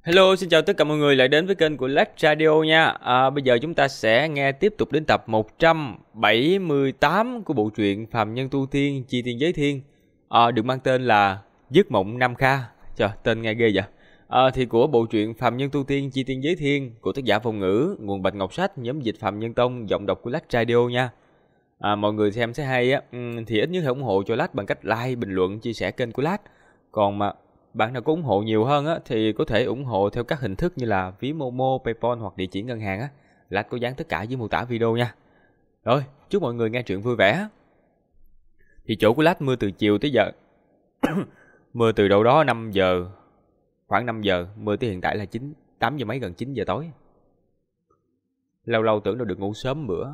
Hello, xin chào tất cả mọi người lại đến với kênh của Lách Radio nha. Bây giờ chúng ta sẽ nghe tiếp tục đến tập 178 của bộ truyện Phàm Nhân Tu Tiên Chi Tiên Giới Thiên, được mang tên là Giấc Mộng Nam Kha. Trời, tên nghe ghê vậy. Thì của bộ truyện Phàm Nhân Tu Tiên Chi Tiên Giới Thiên của tác giả Phong Ngữ, nguồn Bạch Ngọc Sách, nhóm dịch Phàm Nhân Tông, giọng đọc của Lách Radio nha. Mọi người xem sẽ hay á, thì ít nhất hãy ủng hộ cho Lách bằng cách like, bình luận, chia sẻ kênh của Lách. Còn mà bạn nào có ủng hộ nhiều hơn á thì có thể ủng hộ theo các hình thức như là ví Momo, PayPal hoặc địa chỉ ngân hàng á. Lách có dán tất cả dưới mô tả video nha. Rồi, chúc mọi người nghe truyện vui vẻ. Thì chỗ của Lách mưa từ chiều tới giờ. Mưa từ đâu đó 5 giờ, khoảng 5 giờ, mưa tới hiện tại là 8 giờ mấy, gần 9 giờ tối. Lâu lâu tưởng đâu được ngủ sớm bữa.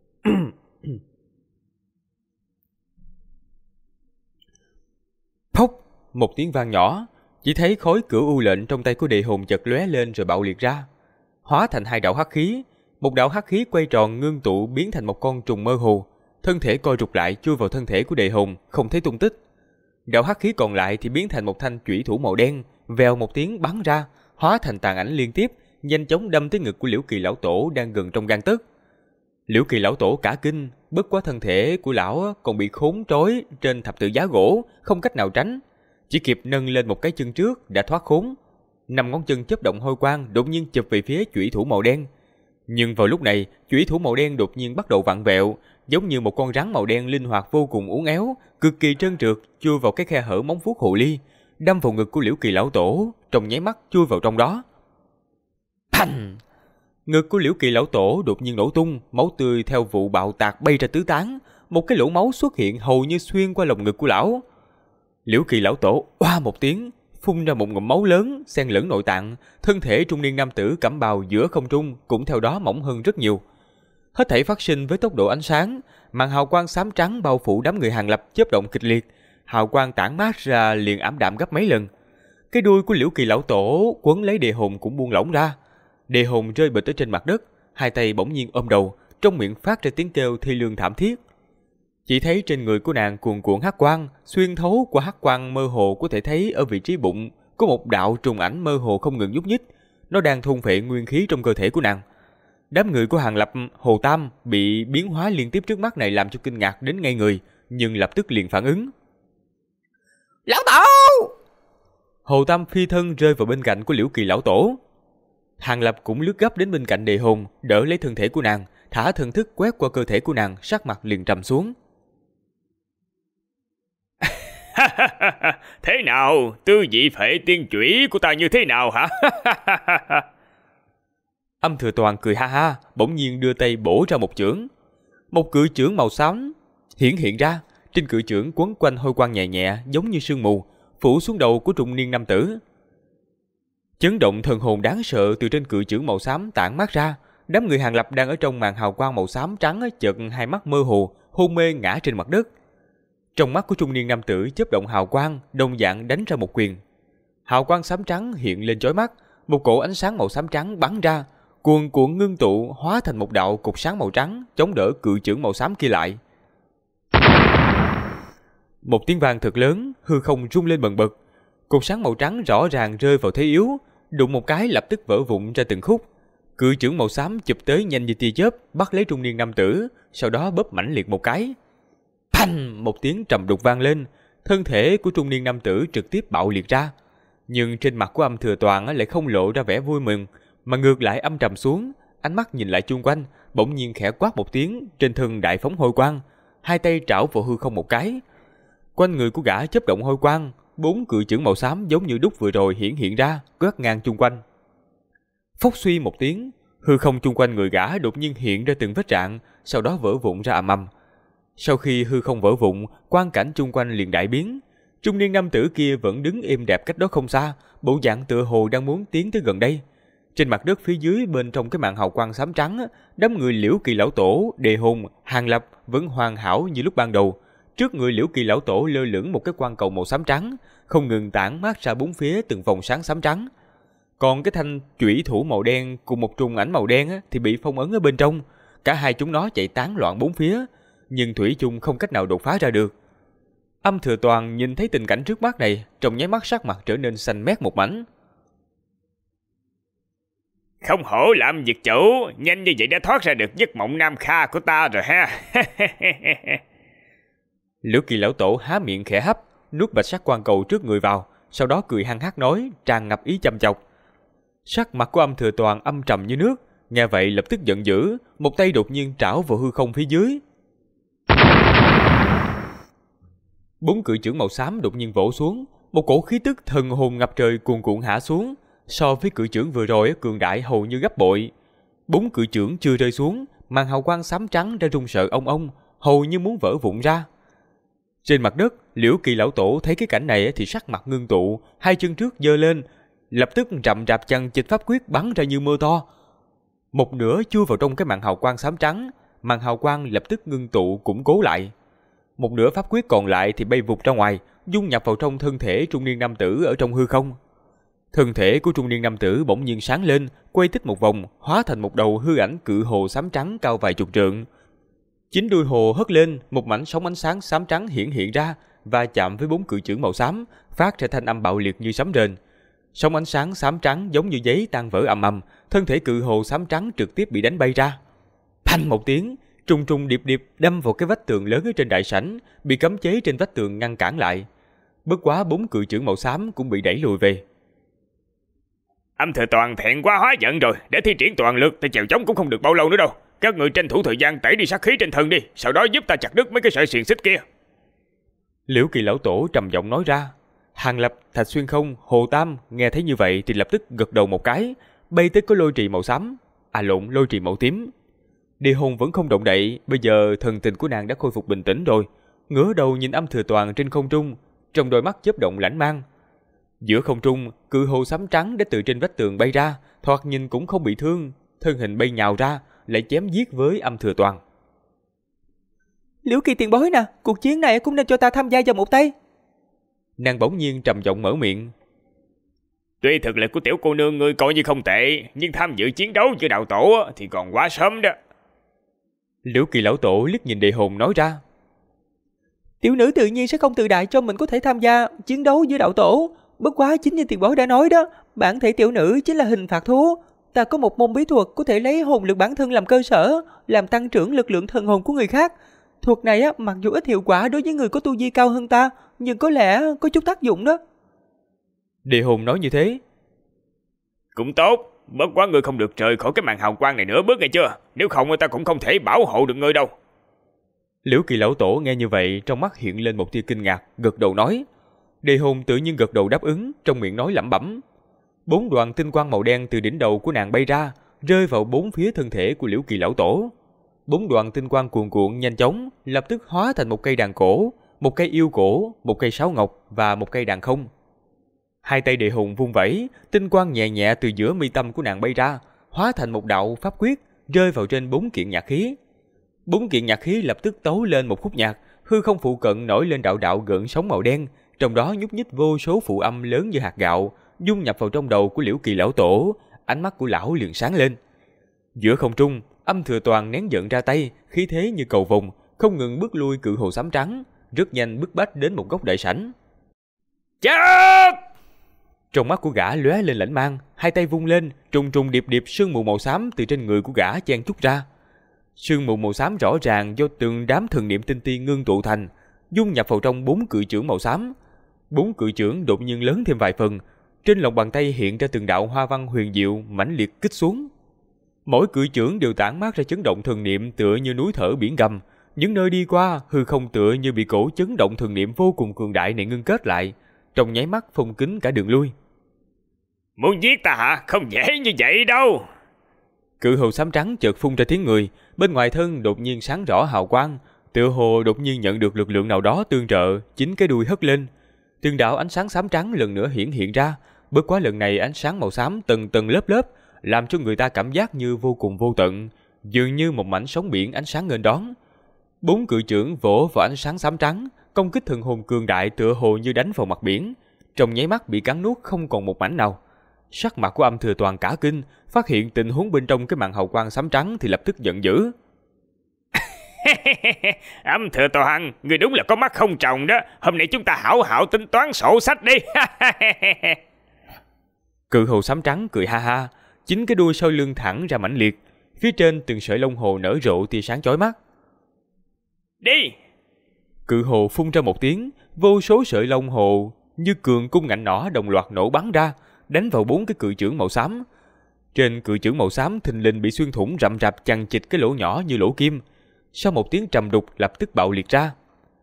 Phốc, một tiếng vang nhỏ, chỉ thấy khối cửu u lệnh trong tay của Địa Hùng chợt lóe lên rồi bạo liệt ra, hóa thành hai đạo hắc khí. Một đạo hắc khí quay tròn ngưng tụ biến thành một con trùng mơ hồ, thân thể co rụt lại chui vào thân thể của Địa Hùng, không thấy tung tích. Đạo hắc khí còn lại thì biến thành một thanh chủy thủ màu đen, vèo một tiếng bắn ra, hóa thành tàn ảnh liên tiếp, nhanh chóng đâm tới ngực của Liễu Kỳ lão tổ đang gần trong gang tấc. Liễu Kỳ lão tổ cả kinh, bất quá thân thể của lão còn bị khốn trói trên thập tự giá gỗ, không cách nào tránh, chỉ kịp nâng lên một cái chân trước đã thoát khốn. 5 ngón chân chớp động hôi quang đột nhiên chụp về phía chủy thủ màu đen. Nhưng vào lúc này, chủy thủ màu đen đột nhiên bắt đầu vặn vẹo, giống như một con rắn màu đen linh hoạt vô cùng uốn éo, cực kỳ trơn trượt chui vào cái khe hở móng vuốt hồ ly, đâm vào ngực của Liễu Kỳ lão tổ, trong nháy mắt chui vào trong đó. Phanh! Ngực của Liễu Kỳ lão tổ đột nhiên nổ tung, máu tươi theo vụ bạo tạc bay ra tứ tán, một cái lỗ máu xuất hiện hầu như xuyên qua lồng ngực của lão. Liễu Kỳ lão tổ oa một tiếng, phun ra một ngụm máu lớn, xen lẫn nội tạng, thân thể trung niên nam tử cẩm bào giữa không trung cũng theo đó mỏng hơn rất nhiều. Hết thảy phát sinh với tốc độ ánh sáng, màn hào quang xám trắng bao phủ đám người Hàng Lập chớp động kịch liệt, hào quang tản mát ra liền ảm đạm gấp mấy lần. Cái đuôi của Liễu Kỳ lão tổ quấn lấy Địa Hùng cũng buông lỏng ra. Địa Hùng rơi bịch ở trên mặt đất, hai tay bỗng nhiên ôm đầu, trong miệng phát ra tiếng kêu thi lương thảm thiết. Chỉ thấy trên người của nàng cuồn cuộn hắc quang, xuyên thấu qua hắc quang mơ hồ có thể thấy ở vị trí bụng có một đạo trùng ảnh mơ hồ không ngừng nhúc nhích, nó đang thôn phệ nguyên khí trong cơ thể của nàng. Đám người của Hàng Lập, Hồ Tam bị biến hóa liên tiếp trước mắt này làm cho kinh ngạc đến ngây người, nhưng lập tức liền phản ứng. Lão tổ! Hồ Tam phi thân rơi vào bên cạnh của Liễu Kỳ lão tổ. Hàng Lập cũng lướt gấp đến bên cạnh Địa Hùng, đỡ lấy thân thể của nàng, thả thần thức quét qua cơ thể của nàng, sắc mặt liền trầm xuống. Thế nào, tư vị phệ tiên chủy của ta như thế nào hả? Âm Thừa Toàn cười ha ha, bỗng nhiên đưa tay bổ ra một chưởng. Một cự chưởng màu xám hiển hiện ra, trên cự chưởng quấn quanh hôi quang nhẹ nhẹ giống như sương mù, phủ xuống đầu của trung niên nam tử. Chấn động thần hồn đáng sợ từ trên cự chưởng màu xám tản mát ra, đám người Hàng Lập đang ở trong màn hào quang màu xám trắng chợt hai mắt mơ hồ, hôn mê ngã trên mặt đất. Trong mắt của trung niên nam tử chớp động hào quang, đồng dạng đánh ra một quyền. Hào quang xám trắng hiện lên chói mắt, một cổ ánh sáng màu xám trắng bắn ra, cuồn cuộn ngưng tụ hóa thành một đạo cục sáng màu trắng, chống đỡ cự chưởng màu xám kia lại. Một tiếng vang thật lớn, hư không rung lên bần bật. Cục sáng màu trắng rõ ràng rơi vào thế yếu, đụng một cái lập tức vỡ vụn ra từng khúc. Cự chưởng màu xám chụp tới nhanh như tia chớp, bắt lấy trung niên nam tử, sau đó bóp mãnh liệt một cái. Phanh! Một tiếng trầm đục vang lên, thân thể của trung niên nam tử trực tiếp bạo liệt ra. Nhưng trên mặt của Âm Thừa Toàn lại không lộ ra vẻ vui mừng, mà ngược lại âm trầm xuống, ánh mắt nhìn lại chung quanh, bỗng nhiên khẽ quát một tiếng, trên thân đại phóng hôi quang, hai tay trảo vào hư không một cái. Quanh người của gã chớp động hôi quang, 4 cự chưởng màu xám giống như đúc vừa rồi hiển hiện ra, quét ngang chung quanh. Phốc suy một tiếng, hư không chung quanh người gã đột nhiên hiện ra từng vết rạn, sau đó vỡ vụn ra ầm ầm. Sau khi hư không vỡ vụn, quang cảnh chung quanh liền đại biến. Trung niên nam tử kia vẫn đứng êm đẹp cách đó không xa, bộ dạng tựa hồ đang muốn tiến tới gần đây. Trên mặt đất phía dưới bên trong cái màn hào quang xám trắng, đám người Liễu Kỳ lão tổ, Đề Hùng, Hàng Lập vẫn hoàn hảo như lúc ban đầu. Trước người Liễu Kỳ lão tổ lơ lửng một cái quang cầu màu xám trắng, không ngừng tản mát ra bốn phía từng vòng sáng xám trắng. Còn cái thanh chủy thủ màu đen cùng một trùng ảnh màu đen thì bị phong ấn ở bên trong. Cả hai chúng nó chạy tán loạn bốn phía, nhưng thủy chung không cách nào đột phá ra được. Âm Thừa Toàn nhìn thấy tình cảnh trước mắt này, trong nháy mắt sắc mặt trở nên xanh mét một mảnh. Không hổ làm việc chủ, nhanh như vậy đã thoát ra được giấc mộng Nam Kha của ta rồi ha. Liễu Kỳ lão tổ há miệng khẽ hấp, nuốt bạch sắc quan cầu trước người vào, sau đó cười hăng hắc nói, tràn ngập ý chăm chọc. Sắc mặt của Âm Thừa Toàn âm trầm như nước, nghe vậy lập tức giận dữ, một tay đột nhiên trảo vào hư không phía dưới. 4 cự chưởng màu xám đột nhiên vỗ xuống, một cổ khí tức thần hồn ngập trời cuồn cuộn hạ xuống, so với cự chưởng vừa rồi cường đại hầu như gấp bội. 4 cự chưởng chưa rơi xuống, màn hào quang xám trắng đã rung sợ ong ong, hầu như muốn vỡ vụn ra. Trên mặt đất, Liễu Kỳ lão tổ thấy cái cảnh này thì sắc mặt ngưng tụ, hai chân trước giơ lên, lập tức rậm rạp chằng chịt pháp quyết bắn ra như mưa to. Một nửa chui vào trong cái màn hào quang xám trắng, màn hào quang lập tức ngưng tụ củng cố lại. Một nửa pháp quyết còn lại thì bay vụt ra ngoài, dung nhập vào trong thân thể trung niên nam tử ở trong hư không. Thân thể của trung niên nam tử bỗng nhiên sáng lên, quay tích một vòng, hóa thành một đầu hư ảnh cự hồ xám trắng cao vài chục trượng. Chính đuôi hồ hất lên, một mảnh sóng ánh sáng xám trắng hiện ra và chạm với 4 cự chưởng màu xám, phát ra thanh âm bạo liệt như sấm rền. Sóng ánh sáng xám trắng giống như giấy tan vỡ ầm ầm, thân thể cự hồ xám trắng trực tiếp bị đánh bay ra. Phanh một tiếng, trùng trùng điệp điệp đâm vào cái vách tường lớn ở trên đại sảnh, bị cấm chế trên vách tường ngăn cản lại. Bất quá 4 cự chưởng màu xám cũng bị đẩy lùi về. Âm Thừa Toàn thẹn quá hóa giận rồi, để thi triển toàn lực thì chèo chống cũng không được bao lâu nữa đâu. Các người tranh thủ thời gian tẩy đi sát khí trên thân đi, sau đó giúp ta chặt đứt mấy cái sợi xiềng xích kia. Liễu Kỳ lão tổ trầm giọng nói ra. Hàng Lập, Thạch Xuyên Không, Hồ Tam nghe thấy như vậy thì lập tức gật đầu một cái, bay tới có lôi trì màu xám, lôi trì màu tím. Địa hồn vẫn không động đậy, bây giờ thần tình của nàng đã khôi phục bình tĩnh rồi, ngửa đầu nhìn Âm Thừa Toàn trên không trung, trong đôi mắt chớp động lãnh mang. Giữa không trung, cự hồ xám trắng đã từ trên vách tường bay ra, thoạt nhìn cũng không bị thương, thân hình bay nhào ra, lại chém giết với Âm Thừa Toàn. Liễu Kỳ tiền bối nè, cuộc chiến này cũng nên cho ta tham gia vào một tay. Nàng bỗng nhiên trầm giọng mở miệng. Tuy thực lực của tiểu cô nương ngươi coi như không tệ, nhưng tham dự chiến đấu với đạo tổ thì còn quá sớm đó. Liễu Kỳ lão tổ liếc nhìn địa hồn nói ra. Tiểu nữ tự nhiên sẽ không tự đại cho mình có thể tham gia chiến đấu với đạo tổ. Bất quá chính như tiền bối đã nói đó, bản thể tiểu nữ chính là hình phạt thú. Ta có một môn bí thuật có thể lấy hồn lực bản thân làm cơ sở, làm tăng trưởng lực lượng thần hồn của người khác. Thuật này mặc dù ít hiệu quả đối với người có tu vi cao hơn ta, nhưng có lẽ có chút tác dụng đó. Địa hồn nói như thế. Cũng tốt, bất quá ngươi không được rời khỏi cái màn hào quang này nữa bước nghe chưa? Nếu không ta cũng không thể bảo hộ được ngươi đâu. Liễu Kỳ lão tổ nghe như vậy, trong mắt hiện lên một tia kinh ngạc, gật đầu nói. Địa hồn tự nhiên gật đầu đáp ứng, trong miệng nói lẩm bẩm. 4 đoàn tinh quang màu đen từ đỉnh đầu của nàng bay ra, rơi vào 4 phía thân thể của Liễu Kỳ lão tổ. 4 đoàn tinh quang cuồn cuộn nhanh chóng, lập tức hóa thành một cây đàn cổ, một cây yêu cổ, một cây sáo ngọc và một cây đàn không. Hai tay địa hồn vung vẩy, tinh quang nhẹ nhẹ từ giữa mi tâm của nàng bay ra, hóa thành một đạo pháp quyết, rơi vào trên 4 kiện nhạc khí. 4 kiện nhạc khí lập tức tấu lên một khúc nhạc, hư không phụ cận nổi lên đạo đạo gợn sóng màu đen, trong đó nhúc nhích vô số phụ âm lớn như hạt gạo, dung nhập vào trong đầu của Liễu Kỳ lão tổ, ánh mắt của lão liền sáng lên. Giữa không trung, Âm Thừa Toàn nén giận ra tay, khí thế như cầu vồng, không ngừng bước lui cự hồ xám trắng, rất nhanh bức bách đến một góc đại sảnh. Chết! Trong mắt của gã lóe lên lãnh mang, hai tay vung lên, trùng trùng điệp điệp sương mù màu xám từ trên người của gã chen chúc ra. Sương mù màu xám rõ ràng do từng đám thần niệm tinh ti ngưng tụ thành, dung nhập vào trong 4 cự chưởng màu xám. 4 cự chưởng đột nhiên lớn thêm vài phần, trên lòng bàn tay hiện ra từng đạo hoa văn huyền diệu mãnh liệt kích xuống. Mỗi cự chưởng đều tản mát ra chấn động thần niệm tựa như núi thở biển gầm, những nơi đi qua hư không tựa như bị cổ chấn động thần niệm vô cùng cường đại này ngưng kết lại, trong nháy mắt phong kín cả đường lui. Muốn giết ta hả? Không dễ như vậy đâu. Cự hồ xám trắng chợt phun ra tiếng người, bên ngoài thân đột nhiên sáng rõ hào quang, tựa hồ đột nhiên nhận được lực lượng nào đó tương trợ, chính cái đuôi hất lên. Từng đạo ánh sáng xám trắng lần nữa hiện ra, bất quá lần này ánh sáng màu xám tầng tầng lớp lớp, làm cho người ta cảm giác như vô cùng vô tận, dường như một mảnh sóng biển ánh sáng nghênh đón. 4 cự chưởng vỗ vào ánh sáng xám trắng, công kích thần hồn cường đại tựa hồ như đánh vào mặt biển, trong nháy mắt bị cắn nuốt không còn một mảnh nào. Sắc mặt của Âm Thừa Toàn cả kinh, phát hiện tình huống bên trong cái màn hào quang xám trắng thì lập tức giận dữ. Âm Thừa Toàn, người đúng là có mắt không tròng đó. Hôm nay chúng ta hảo hảo tính toán sổ sách đi. Cự hồ xám trắng cười ha ha, chính cái đuôi sau lưng thẳng ra mãnh liệt, phía trên từng sợi lông hồ nở rộ tia sáng chói mắt. Đi! Cự hồ phun ra một tiếng, vô số sợi lông hồ như cường cung ngạnh nỏ đồng loạt nổ bắn ra, đánh vào 4 cái cự chưởng màu xám. Trên cự chưởng màu xám thình lình bị xuyên thủng rậm rạp chằng chịt cái lỗ nhỏ như lỗ kim. Sau một tiếng trầm đục lập tức bạo liệt ra.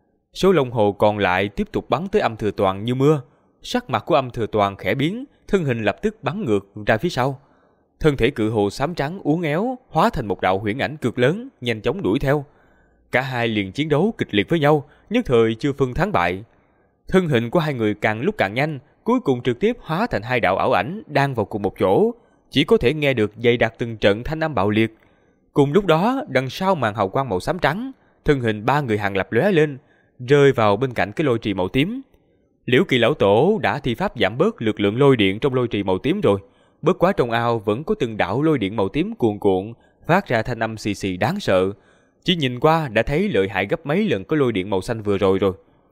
Số lông hồ còn lại tiếp tục bắn tới Âm Thừa Toàn như mưa. Sắc mặt của Âm Thừa Toàn khẽ biến, thân hình lập tức bắn ngược ra phía sau. Thân thể cự hồ xám trắng uốn éo, hóa thành một đạo huyễn ảnh cực lớn, nhanh chóng đuổi theo. Cả hai liền chiến đấu kịch liệt với nhau, nhất thời chưa phân thắng bại. Thân hình của hai người càng lúc càng nhanh, cuối cùng trực tiếp hóa thành hai đạo ảo ảnh đang vào cùng một chỗ, chỉ có thể nghe được dày đặc từng trận thanh âm bạo liệt. Cùng lúc đó, đằng sau màn hào quang màu xám trắng, thân hình 3 người Hàng Lập lóe lên, rơi vào bên cạnh cái lôi trì màu tím. Liễu Kỳ lão tổ đã thi pháp giảm bớt lực lượng lôi điện trong lôi trì màu tím rồi, bất quá trong ao vẫn có từng đạo lôi điện màu tím cuồn cuộn, phát ra thanh âm xì xì đáng sợ. Chỉ nhìn qua đã thấy lợi hại gấp mấy lần cái lôi điện màu xanh vừa rồi.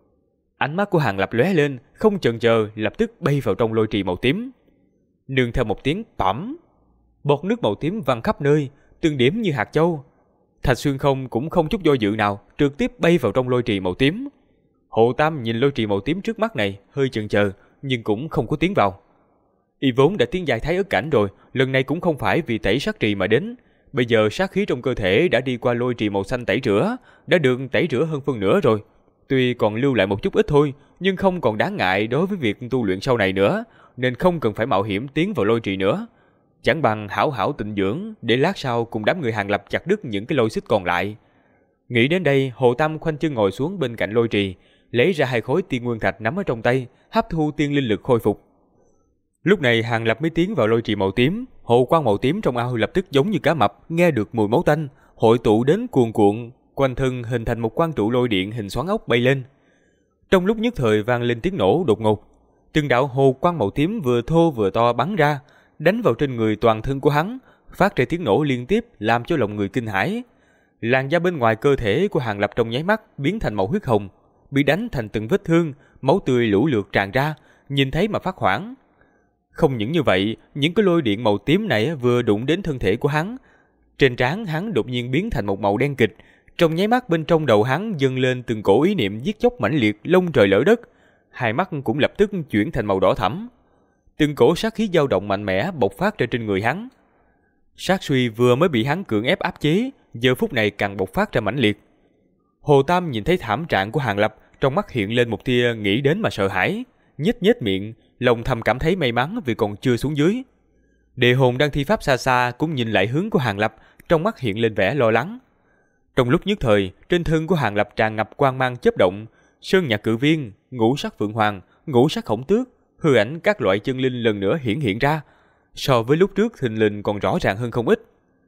Ánh mắt của Hàng Lập lóe lên, không chần chờ lập tức bay vào trong lôi trì màu tím. Nương theo một tiếng tẩm, bọt nước màu tím văng khắp nơi, từng điểm như hạt châu. Thạch Xuyên Không cũng không chút do dự nào, trực tiếp bay vào trong lôi trì màu tím. Hồ Tam nhìn lôi trì màu tím trước mắt này, hơi chần chờ, nhưng cũng không có tiến vào. Y vốn đã tiến giai Thái Ức cảnh rồi, lần này cũng không phải vì tẩy sát trì mà đến. Bây giờ sát khí trong cơ thể đã đi qua lôi trì màu xanh tẩy rửa, đã được tẩy rửa hơn phân nửa rồi. Tuy còn lưu lại một chút ít thôi, nhưng không còn đáng ngại đối với việc tu luyện sau này nữa, nên không cần phải mạo hiểm tiến vào lôi trì nữa. Chẳng bằng hảo hảo tịnh dưỡng, để lát sau cùng đám người Hàng Lập chặt đứt những cái lôi xích còn lại. Nghĩ đến đây, Hồ Tam khoanh chân ngồi xuống bên cạnh lôi trì, lấy ra 2 khối tiên nguyên thạch nắm ở trong tay, hấp thu tiên linh lực khôi phục. Lúc này Hàng Lập mới tiến vào lôi trì màu tím, hồ quang màu tím trong ao lập tức giống như cá mập, nghe được mùi máu tanh, hội tụ đến cuồn cuộn, quanh thân hình thành một quang trụ lôi điện hình xoắn ốc bay lên. Trong lúc nhất thời vang lên tiếng nổ đột ngột, từng đạo hồ quang màu tím vừa thô vừa to bắn ra, đánh vào trên người toàn thân của hắn, phát ra tiếng nổ liên tiếp làm cho lòng người kinh hãi. Làn da bên ngoài cơ thể của Hàng Lập trong nháy mắt biến thành màu huyết hồng, bị đánh thành từng vết thương, máu tươi lũ lượt tràn ra, nhìn thấy mà phát hoảng. Không những như vậy, những cái lôi điện màu tím này vừa đụng đến thân thể của hắn, trên trán hắn đột nhiên biến thành một màu đen kịch, trong nháy mắt bên trong đầu hắn dâng lên từng cổ ý niệm giết chóc mãnh liệt, lông trời lở đất, hai mắt cũng lập tức chuyển thành màu đỏ thẫm. Từng cổ sát khí dao động mạnh mẽ bộc phát ra trên người hắn. Sát suy vừa mới bị hắn cưỡng ép áp chế, giờ phút này càng bộc phát ra mãnh liệt. Hồ Tam nhìn thấy thảm trạng của Hàng Lập, trong mắt hiện lên một tia nghĩ đến mà sợ hãi, nhếch nhếch miệng, lòng thầm cảm thấy may mắn vì còn chưa xuống dưới. Đề Hồn đang thi pháp xa xa cũng nhìn lại hướng của Hàng Lập, trong mắt hiện lên vẻ lo lắng. Trong lúc nhất thời, trên thân của Hàng Lập tràn ngập quang mang chớp động, sơn nhạc cự viên, ngũ sắc phượng hoàng, ngũ sắc khổng tước, hư ảnh các loại chân linh lần nữa hiện ra, so với lúc trước thình lình còn rõ ràng hơn không ít.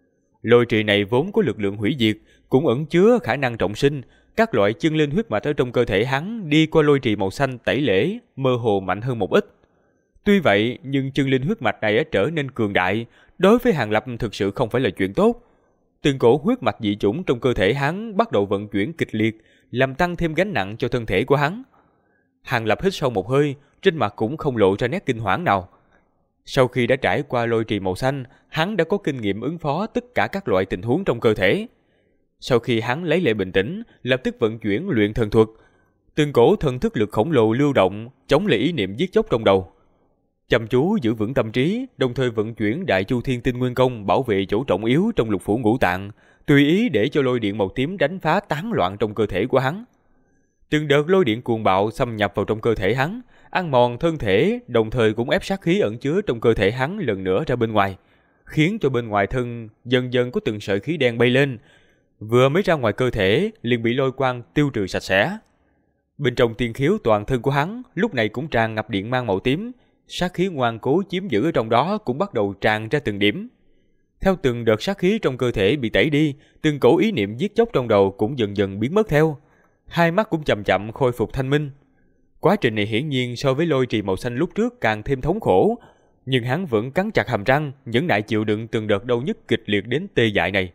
Lôi trì này vốn có lực lượng hủy diệt, cũng ẩn chứa khả năng trọng sinh, các loại chân linh huyết mạch ở trong cơ thể hắn đi qua lôi trì màu xanh tẩy lễ, mơ hồ mạnh hơn một ít. Tuy vậy, nhưng chân linh huyết mạch này trở nên cường đại, đối với Hàng Lập thực sự không phải là chuyện tốt. Từng cổ huyết mạch dị chủng trong cơ thể hắn bắt đầu vận chuyển kịch liệt, làm tăng thêm gánh nặng cho thân thể của hắn. Hàng Lập hít sâu một hơi, trên mặt cũng không lộ ra nét kinh hoảng nào. Sau khi đã trải qua lôi trì màu xanh, hắn đã có kinh nghiệm ứng phó tất cả các loại tình huống trong cơ thể. Sau khi hắn lấy lại bình tĩnh, lập tức vận chuyển luyện thần thuật. Từng cổ thần thức lực khổng lồ lưu động, chống lại ý niệm giết chóc trong đầu. Chăm chú giữ vững tâm trí, đồng thời vận chuyển Đại Chu Thiên Tinh Nguyên Công bảo vệ chỗ trọng yếu trong lục phủ ngũ tạng, tùy ý để cho lôi điện màu tím đánh phá tán loạn trong cơ thể của hắn. Từng đợt lôi điện cuồng bạo xâm nhập vào trong cơ thể hắn, ăn mòn thân thể, đồng thời cũng ép sát khí ẩn chứa trong cơ thể hắn lần nữa ra bên ngoài, khiến cho bên ngoài thân dần dần có từng sợi khí đen bay lên, vừa mới ra ngoài cơ thể liền bị lôi quang tiêu trừ sạch sẽ. Bên trong tiên khiếu toàn thân của hắn lúc này cũng tràn ngập điện mang màu tím, sát khí ngoan cố chiếm giữ ở trong đó cũng bắt đầu tràn ra từng điểm. Theo từng đợt sát khí trong cơ thể bị tẩy đi, từng cổ ý niệm giết chóc trong đầu cũng dần dần biến mất theo. Hai mắt cũng chậm chậm khôi phục thanh minh. Quá trình này hiển nhiên so với lôi trì màu xanh lúc trước càng thêm thống khổ, nhưng hắn vẫn cắn chặt hàm răng, nhẫn nại chịu đựng từng đợt đau nhức kịch liệt đến tê dại này.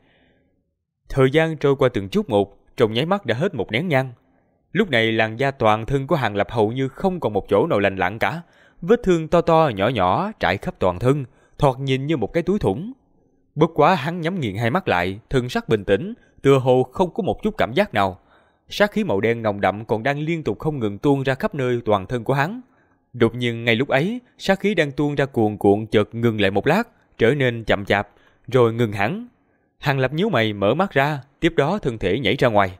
Thời gian trôi qua từng chút một, trong nháy mắt đã hết một nén nhang. Lúc này làn da toàn thân của Hàng Lập hầu như không còn một chỗ nào lành lặn cả, vết thương to to nhỏ nhỏ trải khắp toàn thân, thoạt nhìn như một cái túi thủng. Bất quá hắn nhắm nghiền hai mắt lại, thần sắc bình tĩnh, tựa hồ không có một chút cảm giác nào. Sát khí màu đen nồng đậm còn đang liên tục không ngừng tuôn ra khắp nơi toàn thân của hắn. Đột nhiên ngay lúc ấy, sát khí đang tuôn ra cuồn cuộn chợt ngừng lại một lát, trở nên chậm chạp, rồi ngừng hẳn. Hàng Lập nhíu mày mở mắt ra, tiếp đó thân thể nhảy ra ngoài.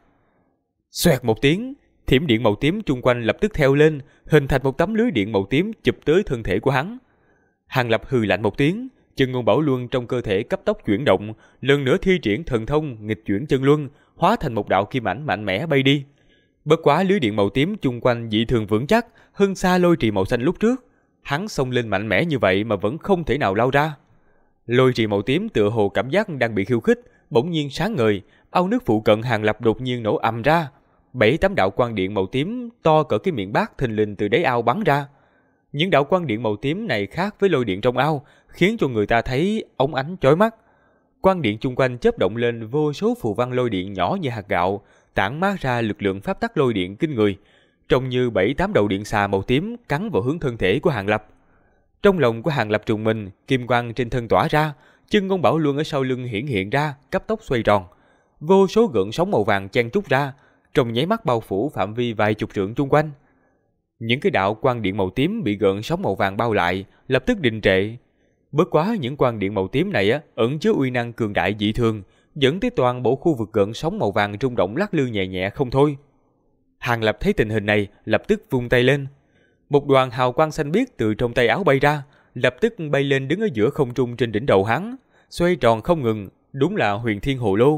Xoẹt một tiếng, thiểm điện màu tím chung quanh lập tức theo lên, hình thành một tấm lưới điện màu tím chụp tới thân thể của hắn. Hàng Lập hừ lạnh một tiếng, chân ngôn bảo luân trong cơ thể cấp tốc chuyển động, lần nữa thi triển thần thông nghịch chuyển chân luân, hóa thành một đạo kim ảnh mạnh mẽ bay đi. Bất quá lưới điện màu tím chung quanh dị thường vững chắc, hơn xa lôi trì màu xanh lúc trước. Hắn xông lên mạnh mẽ như vậy mà vẫn không thể nào lao ra. Lôi trì màu tím tựa hồ cảm giác đang bị khiêu khích, bỗng nhiên sáng ngời, ao nước phụ cận Hàng Lập đột nhiên nổ ầm ra. 7-8 đạo quang điện màu tím to cỡ cái miệng bát thình lình từ đáy ao bắn ra. Những đạo quang điện màu tím này khác với lôi điện trong ao, khiến cho người ta thấy óng ánh chói mắt. Quang điện chung quanh chớp động lên vô số phù văn lôi điện nhỏ như hạt gạo, tản mát ra lực lượng pháp tắc lôi điện kinh người, trông như 7-8 đầu điện xà màu tím cắn vào hướng thân thể của Hàng Lập. Trong lòng của Hàng Lập trùng mình, kim quang trên thân tỏa ra, chân ngôn bảo luân ở sau lưng hiển hiện ra, cấp tốc xoay tròn. Vô số gợn sóng màu vàng chen trúc ra, trong nháy mắt bao phủ phạm vi vài chục trượng chung quanh. Những cái đạo quang điện màu tím bị gợn sóng màu vàng bao lại, lập tức đình trệ. Bất quá những quang điện màu tím này ẩn chứa uy năng cường đại dị thường, dẫn tới toàn bộ khu vực gợn sóng màu vàng rung động lắc lư nhẹ nhẹ không thôi. Hàng Lập thấy tình hình này, lập tức vung tay lên. Một đoàn hào quang xanh biếc từ trong tay áo bay ra, lập tức bay lên đứng ở giữa không trung trên đỉnh đầu hắn, xoay tròn không ngừng, đúng là Huyền Thiên Hồ Lô.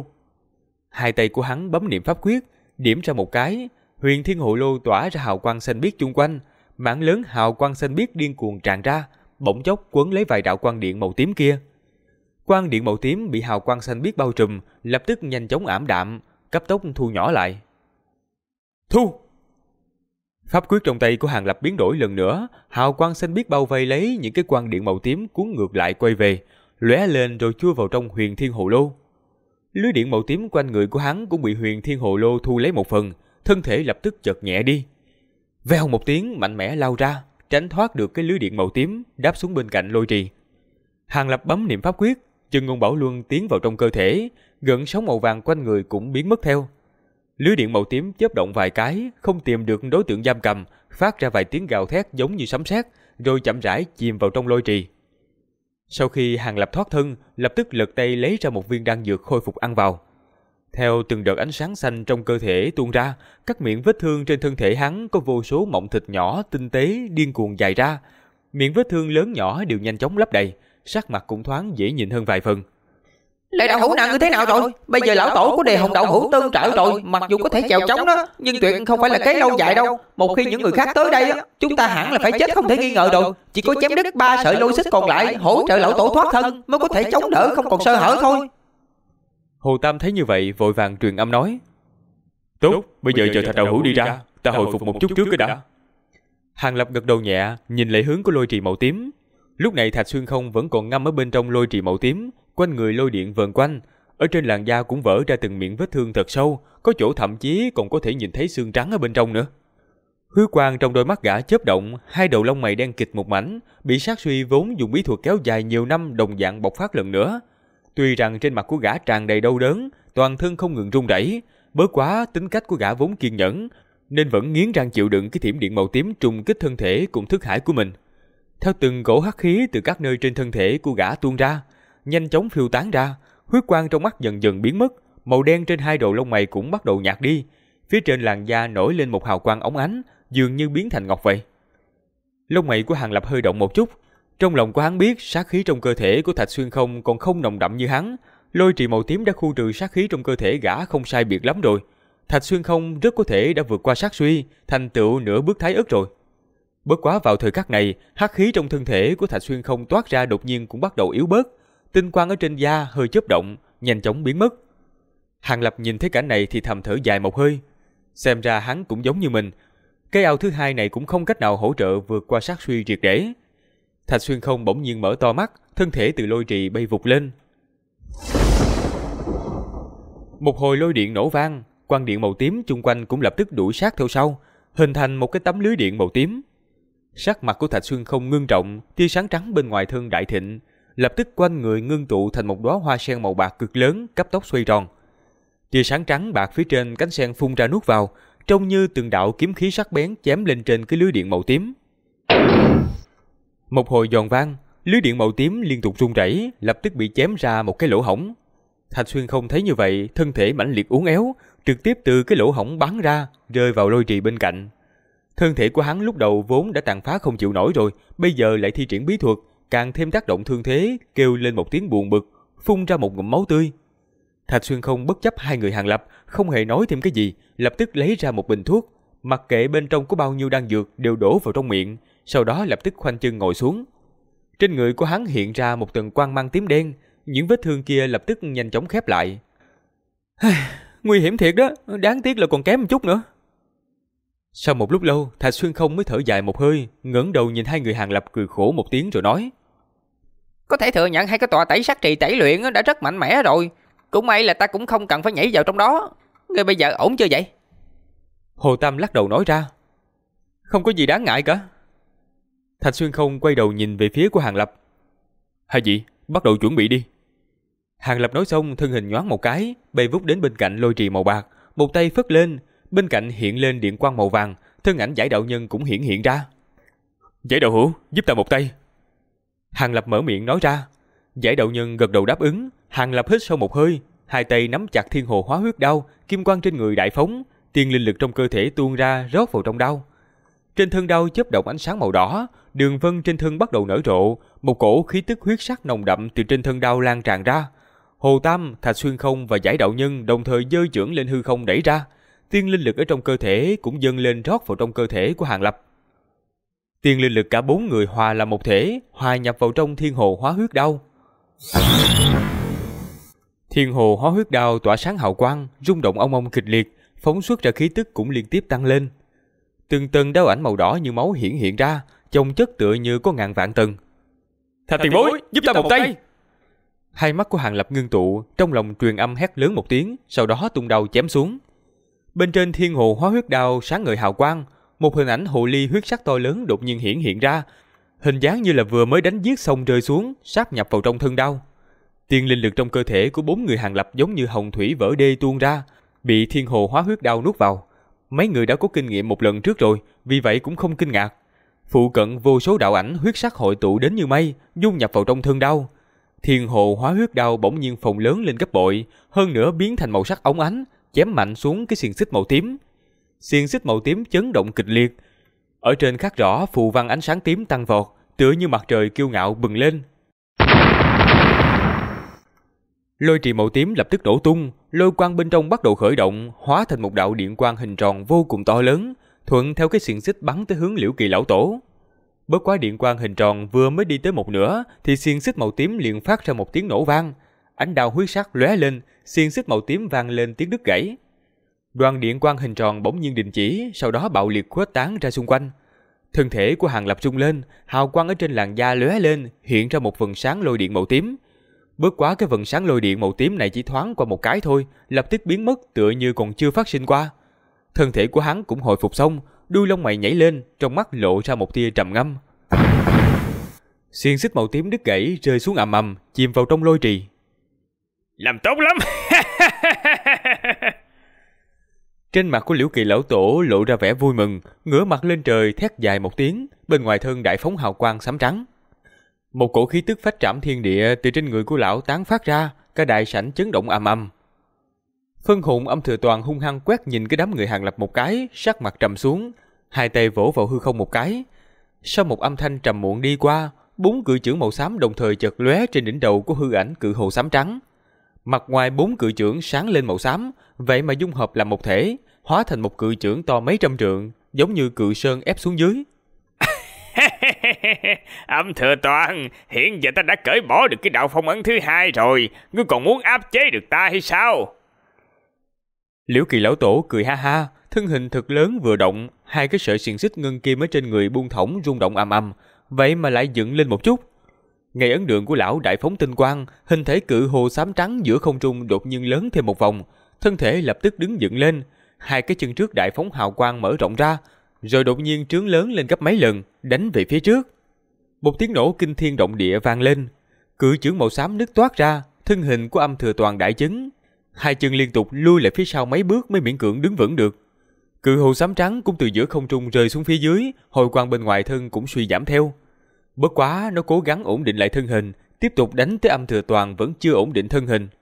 Hai tay của hắn bấm niệm pháp quyết, điểm ra một cái, Huyền Thiên Hồ Lô tỏa ra hào quang xanh biếc chung quanh, mảng lớn hào quang xanh biếc điên cuồng tràn ra, bỗng chốc quấn lấy vài đạo quang điện màu tím kia. Quang điện màu tím bị hào quang xanh biếc bao trùm, lập tức nhanh chóng ảm đạm, cấp tốc thu nhỏ lại. Thu! Pháp quyết trong tay của Hàng Lập biến đổi lần nữa, hào quang xanh biếc bao vây lấy những cái quang điện màu tím cuốn ngược lại quay về, lóe lên rồi chui vào trong Huyền Thiên Hồ Lô. Lưới điện màu tím quanh người của hắn cũng bị Huyền Thiên Hồ Lô thu lấy một phần, thân thể lập tức chợt nhẹ đi. Vèo một tiếng mạnh mẽ lao ra, tránh thoát được cái lưới điện màu tím, đáp xuống bên cạnh lôi trì. Hàng Lập bấm niệm pháp quyết, chân ngôn bảo luân tiến vào trong cơ thể, gợn sóng màu vàng quanh người cũng biến mất theo. Lưới điện màu tím chớp động vài cái, không tìm được đối tượng giam cầm, phát ra vài tiếng gào thét giống như sấm sét, rồi chậm rãi chìm vào trong lôi trì. Sau khi Hàng Lập thoát thân, lập tức lật tay lấy ra một viên đan dược khôi phục ăn vào. Theo từng đợt ánh sáng xanh trong cơ thể tuôn ra, các miệng vết thương trên thân thể hắn có vô số mỏng thịt nhỏ tinh tế điên cuồng dài ra. Miệng vết thương lớn nhỏ đều nhanh chóng lấp đầy, sắc mặt cũng thoáng dễ nhìn hơn vài phần. Lại đạo hữu nào như thế nào rồi? Bây giờ lão tổ của Đề Hồng đạo hữu tương trợ rồi, mặc dù có thể chèo chống đó, nhưng tuyệt không phải là cái lâu dài đâu. Một khi những người khác tới đây, chúng ta hẳn là phải chết không thể nghi ngờ rồi. Chỉ có chém đứt 3 sợi lôi xích còn lại, hỗ trợ lão tổ thoát thân mới có thể chống đỡ không còn sơ hở thôi. Hồ Tam thấy như vậy vội vàng truyền âm nói: Tốt, bây giờ chờ Thạch đạo hữu đi ra, ta hồi phục một chút trước cái đã. Hàng Lập gật đầu nhẹ, nhìn lại hướng của lôi trì màu tím. Lúc này Thạch Xuyên Không vẫn còn ngâm ở bên trong lôi trì màu tím, quanh người lôi điện vờn quanh, ở trên làn da cũng vỡ ra từng miệng vết thương thật sâu, có chỗ thậm chí còn có thể nhìn thấy xương trắng ở bên trong nữa. Hứa quang trong đôi mắt gã chớp động, hai đầu lông mày đen kịt một mảnh, bị sát suy vốn dùng bí thuật kéo dài nhiều năm đồng dạng bộc phát lần nữa. Tuy rằng trên mặt của gã tràn đầy đau đớn, toàn thân không ngừng run rẩy, bớt quá tính cách của gã vốn kiên nhẫn, nên vẫn nghiến răng chịu đựng cái thiểm điện màu tím trùng kích thân thể cùng thức hải của mình. Theo từng cỗ hắc khí từ các nơi trên thân thể của gã tuôn ra, nhanh chóng phiêu tán ra, huyết quang trong mắt dần dần biến mất, màu đen trên hai đầu lông mày cũng bắt đầu nhạt đi, phía trên làn da nổi lên một hào quang óng ánh, dường như biến thành ngọc vậy. Lông mày của Hàng Lập hơi động một chút, trong lòng của hắn biết sát khí trong cơ thể của Thạch Xuyên Không còn không nồng đậm như hắn, lôi trì màu tím đã khu trừ sát khí trong cơ thể gã không sai biệt lắm rồi. Thạch Xuyên Không rất có thể đã vượt qua sát suy, thành tựu nửa bước thái ức rồi. Bất quá vào thời khắc này, hắc khí trong thân thể của Thạch Xuyên Không toát ra đột nhiên cũng bắt đầu yếu bớt, tinh quang ở trên da hơi chớp động, nhanh chóng biến mất. Hàng Lập nhìn thấy cảnh này thì thầm thở dài một hơi, xem ra hắn cũng giống như mình, cái ao thứ hai này cũng không cách nào hỗ trợ vượt qua sát suy triệt để. Thạch Xuyên Không bỗng nhiên mở to mắt, thân thể từ lôi trì bay vụt lên. Một hồi lôi điện nổ vang, quang điện màu tím chung quanh cũng lập tức đuổi sát theo sau, hình thành một cái tấm lưới điện màu tím. Sắc mặt của Thạch Xuyên Không ngưng trọng, tia sáng trắng bên ngoài thân đại thịnh, lập tức quanh người ngưng tụ thành một đóa hoa sen màu bạc cực lớn, cấp tốc xoay tròn. Tia sáng trắng bạc phía trên cánh sen phun ra nuốt vào, trông như từng đạo kiếm khí sắc bén chém lên trên cái lưới điện màu tím. Một hồi giòn vang, lưới điện màu tím liên tục rung rẩy, lập tức bị chém ra một cái lỗ hổng. Thạch Xuyên không thấy như vậy, thân thể mãnh liệt uốn éo, trực tiếp từ cái lỗ hổng bắn ra, rơi vào Lôi Trì bên cạnh. Thân thể của hắn lúc đầu vốn đã tàn phá không chịu nổi rồi, bây giờ lại thi triển bí thuật, càng thêm tác động thương thế, kêu lên một tiếng buồn bực, phun ra một ngụm máu tươi. Thạch Xuyên không bất chấp hai người Hàng Lập, không hề nói thêm cái gì, lập tức lấy ra một bình thuốc, mặc kệ bên trong có bao nhiêu đan dược đều đổ vào trong miệng, sau đó lập tức khoanh chân ngồi xuống. Trên người của hắn hiện ra một tầng quang mang tím đen, những vết thương kia lập tức nhanh chóng khép lại. Nguy hiểm thiệt đó, đáng tiếc là còn kém một chút nữa. Sau một lúc lâu, Thạch Xuyên không mới thở dài một hơi, ngẩng đầu nhìn hai người Hàng Lập cười khổ một tiếng rồi nói: Có thể thừa nhận hai cái tòa tẩy sát trì tẩy luyện đã rất mạnh mẽ rồi. Cũng may là ta cũng không cần phải nhảy vào trong đó. Ngươi bây giờ ổn chưa vậy? Hồ Tam lắc đầu nói ra: Không có gì đáng ngại cả. Thạch Xuyên không quay đầu nhìn về phía của Hàng Lập: Hai vị, bắt đầu chuẩn bị đi. Hàng Lập nói xong, thân hình nhoáng một cái, bay vút đến bên cạnh Lôi Trì màu bạc, một tay phất lên, bên cạnh hiện lên điện quang màu vàng, thân ảnh Giải Đạo Nhân cũng hiện ra. Giải Đạo Hữu, giúp ta một tay. Hàng Lập mở miệng nói ra. Giải Đạo Nhân gật đầu đáp ứng. Hàng Lập hít sâu một hơi, hai tay nắm chặt Thiên Hồ Hóa Huyết Đao, kim quang trên người đại phóng, tiên linh lực trong cơ thể tuôn ra rót vào trong đao. Trên thân đao chớp động ánh sáng màu đỏ, đường vân trên thân bắt đầu nở rộ, một cổ khí tức huyết sắc nồng đậm từ trên thân đao lan tràn ra. Hồ Tam, Thạch Xuyên không và Giải Đạo Nhân đồng thời giơ chưởng lên hư không đẩy ra, tiên linh lực ở trong cơ thể cũng dâng lên rót vào trong cơ thể của Hàng Lập. Tiên linh lực cả bốn người hòa làm một thể, hòa nhập vào trong Thiên Hồ Hóa Huyết Đao. Thiên Hồ Hóa Huyết Đao tỏa sáng hào quang, rung động ong ong kịch liệt, phóng xuất ra khí tức cũng liên tiếp tăng lên. Từng tầng đao ảnh màu đỏ như máu hiện ra, chồng chất tựa như có ngàn vạn tầng. Thạch tiền bối, giúp ta một tay. Hai mắt của Hàng Lập ngưng tụ, trong lòng truyền âm hét lớn một tiếng, sau đó tung đao chém xuống. Bên trên Thiên Hồ Hóa Huyết Đao sáng ngời hào quang, một hình ảnh hồ ly huyết sắc to lớn đột nhiên hiện ra, hình dáng như là vừa mới đánh giết xong rơi xuống, sáp nhập vào trong thân đao. Tiên linh lực trong cơ thể của bốn người Hàng Lập giống như hồng thủy vỡ đê tuôn ra, bị Thiên Hồ Hóa Huyết Đao nuốt vào. Mấy người đã có kinh nghiệm một lần trước rồi, vì vậy cũng không kinh ngạc. Phụ cận vô số đạo ảnh huyết sắc hội tụ đến như mây, dung nhập vào trong thân đao. Thiên Hồ Hóa Huyết Đao bỗng nhiên phồng lớn lên gấp bội, hơn nữa biến thành màu sắc óng ánh, chém mạnh xuống cái xiềng xích màu tím. Xiềng xích màu tím chấn động kịch liệt. Ở trên khắc rõ phù văn ánh sáng tím tăng vọt, tựa như mặt trời kiêu ngạo bừng lên. Lôi trì màu tím lập tức nổ tung, lôi quang bên trong bắt đầu khởi động, hóa thành một đạo điện quang hình tròn vô cùng to lớn, thuận theo cái xiềng xích bắn tới hướng Liễu Kỳ lão tổ. Bất quá điện quang hình tròn vừa mới đi tới một nửa, thì xiềng xích màu tím liền phát ra một tiếng nổ vang, ánh đao huyết sắc lóe lên, xiềng xích màu tím vang lên tiếng đứt gãy. Đoàn điện quang hình tròn bỗng nhiên đình chỉ, sau đó bạo liệt khuếch tán ra xung quanh. Thân thể của Hàng Lập rung lên, hào quang ở trên làn da lóe lên, hiện ra một vầng sáng lôi điện màu tím. Bất quá cái vầng sáng lôi điện màu tím này chỉ thoáng qua một cái thôi, lập tức biến mất tựa như còn chưa phát sinh qua. Thân thể của hắn cũng hồi phục xong, đuôi lông mày nhảy lên, trong mắt lộ ra một tia trầm ngâm. Xiềng xích màu tím đứt gãy rơi xuống ầm ầm, chìm vào trong lôi trì. Làm tốt lắm. Trên mặt của Liễu Kỳ lão tổ lộ ra vẻ vui mừng, ngửa mặt lên trời thét dài một tiếng, bên ngoài thân đại phóng hào quang xám trắng. Một cổ khí tức phách trảm thiên địa từ trên người của lão tán phát ra, cả đại sảnh chấn động ầm ầm. Phân hồn Âm Thừa Toàn hung hăng quét nhìn cái đám người Hàng Lập một cái, sắc mặt trầm xuống, hai tay vỗ vào hư không một cái. Sau một âm thanh trầm muộn đi qua, bốn cự chưởng màu xám đồng thời chợt lóe trên đỉnh đầu của hư ảnh cự hồ xám trắng. Mặt ngoài bốn cự chưởng sáng lên màu xám, vậy mà dung hợp làm một thể, hóa thành một cự chưởng to mấy trăm trượng, giống như cự sơn ép xuống dưới. Âm Thừa Toàn, hiện giờ ta đã cởi bỏ được cái đạo phong ấn thứ hai rồi, ngươi còn muốn áp chế được ta hay sao? Liễu Kỳ lão tổ cười ha ha, thân hình thật lớn vừa động, hai cái sợi xiềng xích ngân kim ở trên người buông thõng rung động ầm ầm, vậy mà lại dựng lên một chút. Ngay ấn đường của lão đại phóng tinh quang, hình thể cự hồ xám trắng giữa không trung đột nhiên lớn thêm một vòng, thân thể lập tức đứng dựng lên, hai cái chân trước đại phóng hào quang mở rộng ra, rồi đột nhiên trướng lớn lên gấp mấy lần, đánh về phía trước. Một tiếng nổ kinh thiên động địa vang lên, Cự chưởng màu xám nứt toát ra, thân hình của Âm Thừa Toàn đại chấn, hai chân liên tục lui lại phía sau mấy bước mới miễn cưỡng đứng vững được. Cự hồ xám trắng cũng từ giữa không trung rơi xuống phía dưới, hồi quang bên ngoài thân cũng suy giảm theo. Bất quá nó cố gắng ổn định lại thân hình, tiếp tục đánh tới Âm Thừa Toàn vẫn chưa ổn định thân hình.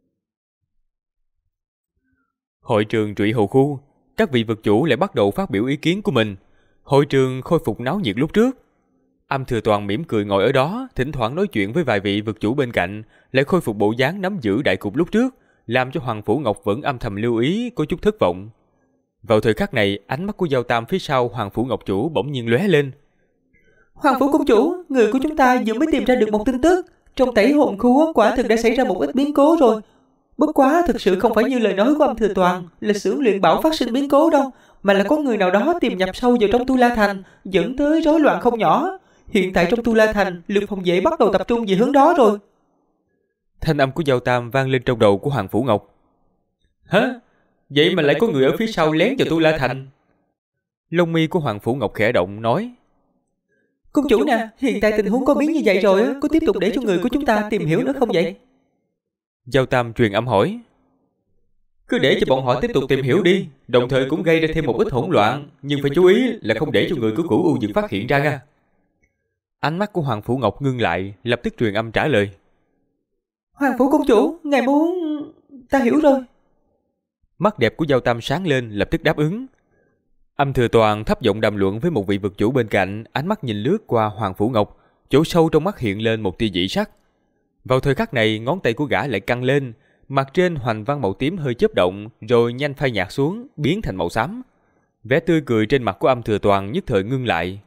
Hội trường Trụy Hồ Khu, các vị vực chủ lại bắt đầu phát biểu ý kiến của mình. Hội trường khôi phục náo nhiệt lúc trước. Âm Thừa Toàn mỉm cười ngồi ở đó, thỉnh thoảng nói chuyện với vài vị vực chủ bên cạnh, lại khôi phục bộ dáng nắm giữ đại cục lúc trước, làm cho Hoàng Phủ Ngọc vẫn âm thầm lưu ý, có chút thất vọng. Vào thời khắc này, ánh mắt của Giao Tam phía sau Hoàng Phủ Ngọc chủ bỗng nhiên lóe lên. Hoàng Phủ công chủ, người của chúng ta vừa mới tìm ra được một tin tức. Trong Tẩy Hồn Khu quả thực đã xảy ra một ít biến cố rồi. Bất quá thực sự không phải như lời nói của Âm Thừa Toàn là xưởng luyện bảo phát sinh biến cố đâu, mà là có người nào đó tìm nhập sâu vào trong Tu La Thành, dẫn tới rối loạn không nhỏ. Hiện tại trong Tu La Thành, lực phòng vệ bắt đầu tập trung về hướng đó rồi. Thanh âm của Giao Tam vang lên trong đầu của Hoàng Phủ Ngọc. Hả? Vậy mà lại có người ở phía sau lén vào Tu La Thành? Lông mi của Hoàng Phủ Ngọc khẽ động nói. Công chủ nè, hiện tại tình huống có biến như vậy rồi, có tiếp tục để cho người của chúng ta tìm hiểu nữa không vậy? Giao Tam truyền âm hỏi. Cứ để cho bọn họ tiếp tục tìm hiểu đi, đồng thời cũng gây ra thêm một ít hỗn loạn, nhưng phải chú ý là không để cho người của Cửu U Dực phát hiện ra nha. Ánh mắt của Hoàng Phủ Ngọc ngưng lại, lập tức truyền âm trả lời. Hoàng Phủ công chủ, ngài muốn... Ta hiểu rồi. Mắt đẹp của Giao Tam sáng lên, lập tức đáp ứng. Âm Thừa Toàn thấp giọng đàm luận với một vị vực chủ bên cạnh, ánh mắt nhìn lướt qua Hoàng Phủ Ngọc, chỗ sâu trong mắt hiện lên một tia dị sắc. Vào thời khắc này, ngón tay của gã lại căng lên, mặt trên hoành văn màu tím hơi chớp động, rồi nhanh phai nhạt xuống, biến thành màu xám. Vẻ tươi cười trên mặt của Âm Thừa Toàn nhất thời ngưng lại.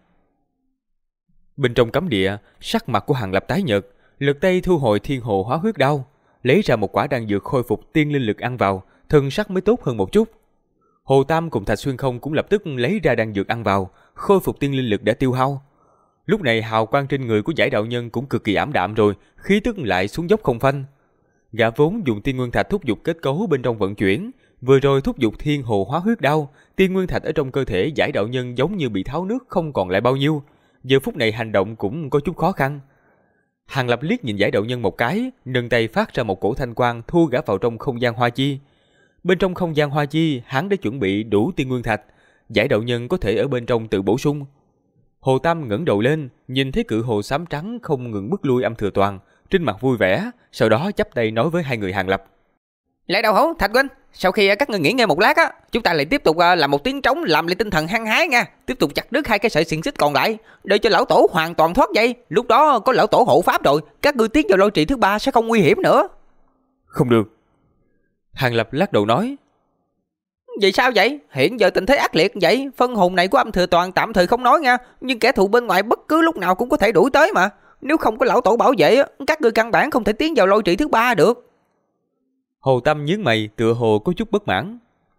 Bên trong cấm địa, sắc mặt của Hàng Lập tái nhợt, lật tay thu hồi Thiên Hồ Hóa Huyết Đao, lấy ra một quả đan dược khôi phục tiên linh lực ăn vào, thân sắc mới tốt hơn một chút. Hồ Tam cùng Thạch Xuyên Không cũng lập tức lấy ra đan dược ăn vào, khôi phục tiên linh lực đã tiêu hao. Lúc này hào quang trên người của Giải đạo nhân cũng cực kỳ ảm đạm rồi, khí tức lại xuống dốc không phanh. Gã vốn dùng tiên nguyên thạch thúc giục kết cấu bên trong vận chuyển, vừa rồi thúc giục Thiên Hồ Hóa Huyết Đao, tiên nguyên thạch ở trong cơ thể Giải đạo nhân giống như bị tháo nước không còn lại bao nhiêu, giờ phút này hành động cũng có chút khó khăn. Hàng Lập liếc nhìn Giải đạo nhân một cái, nâng tay phát ra một cổ thanh quang thu gã vào trong không gian hoa chi. Bên trong không gian hoa chi, hắn đã chuẩn bị đủ tiên nguyên thạch, Giải đạo nhân có thể ở bên trong tự bổ sung. Hồ Tam ngẩng đầu lên, nhìn thấy cự hồ xám trắng không ngừng bước lui Âm Thừa Toàn, trên mặt vui vẻ, sau đó chắp tay nói với hai người Hàng Lập. Lại đầu hổ, Thạch huynh, sau khi các người nghỉ ngơi một lát á, chúng ta lại tiếp tục làm một tiếng trống làm lại tinh thần hăng hái nha, tiếp tục chặt đứt hai cái sợi xiềng xích còn lại, để cho lão tổ hoàn toàn thoát dây. Lúc đó có lão tổ hộ pháp rồi, các ngươi tiến vào lôi trì thứ 3 sẽ không nguy hiểm nữa. Không được. Hàng Lập lắc đầu nói. Vậy sao vậy? Hiện giờ tình thế ác liệt vậy, phân hồn này của Âm Thừa Toàn tạm thời không nói nha, nhưng kẻ thù bên ngoài bất cứ lúc nào cũng có thể đuổi tới mà. Nếu không có lão tổ bảo vệ, các ngươi căn bản không thể tiến vào lôi trì thứ 3 được. Hồ Tam nhướng mày, tựa hồ có chút bất mãn.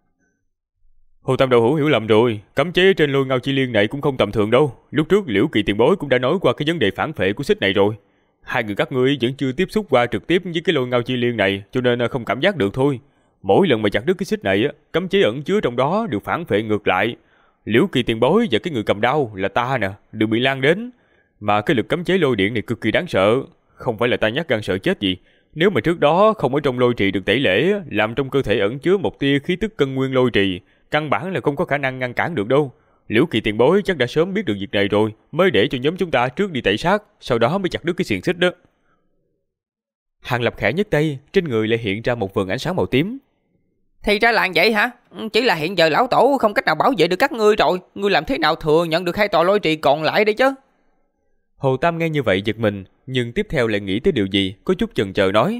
Hồ Tam đạo hữu hiểu lầm rồi, cấm chế trên lôi ngao chi liên này cũng không tầm thường đâu. Lúc trước Liễu Kỳ tiền bối cũng đã nói qua cái vấn đề phản phệ của xích này rồi. Hai người các ngươi vẫn chưa tiếp xúc qua trực tiếp với cái lôi ngao chi liên này, cho nên không cảm giác được thôi. Mỗi lần mà chặt đứt cái xích này, cấm chế ẩn chứa trong đó đều phản phệ ngược lại. Liễu Kỳ tiền bối và cái người cầm đao là ta nè, đều bị lan đến. Mà cái lực cấm chế lôi điện này cực kỳ đáng sợ, không phải là ta nhát gan sợ chết gì. Nếu mà trước đó không ở trong lôi trì được tẩy lễ, làm trong cơ thể ẩn chứa một tia khí tức cân nguyên lôi trì, căn bản là không có khả năng ngăn cản được đâu. Liễu Kỳ tiền bối chắc đã sớm biết được việc này rồi, mới để cho nhóm chúng ta trước đi tẩy sát, sau đó mới chặt đứt cái xiềng xích đó. Hàng Lập khẽ nhấc tay, trên người lại hiện ra một vầng ánh sáng màu tím. Thì ra là vậy hả? Chỉ là hiện giờ lão tổ không cách nào bảo vệ được các ngươi rồi, ngươi làm thế nào thừa nhận được hai tòa lôi trì còn lại đây chứ? Hồ Tam nghe như vậy giật mình, nhưng tiếp theo lại nghĩ tới điều gì, có chút chần chờ nói.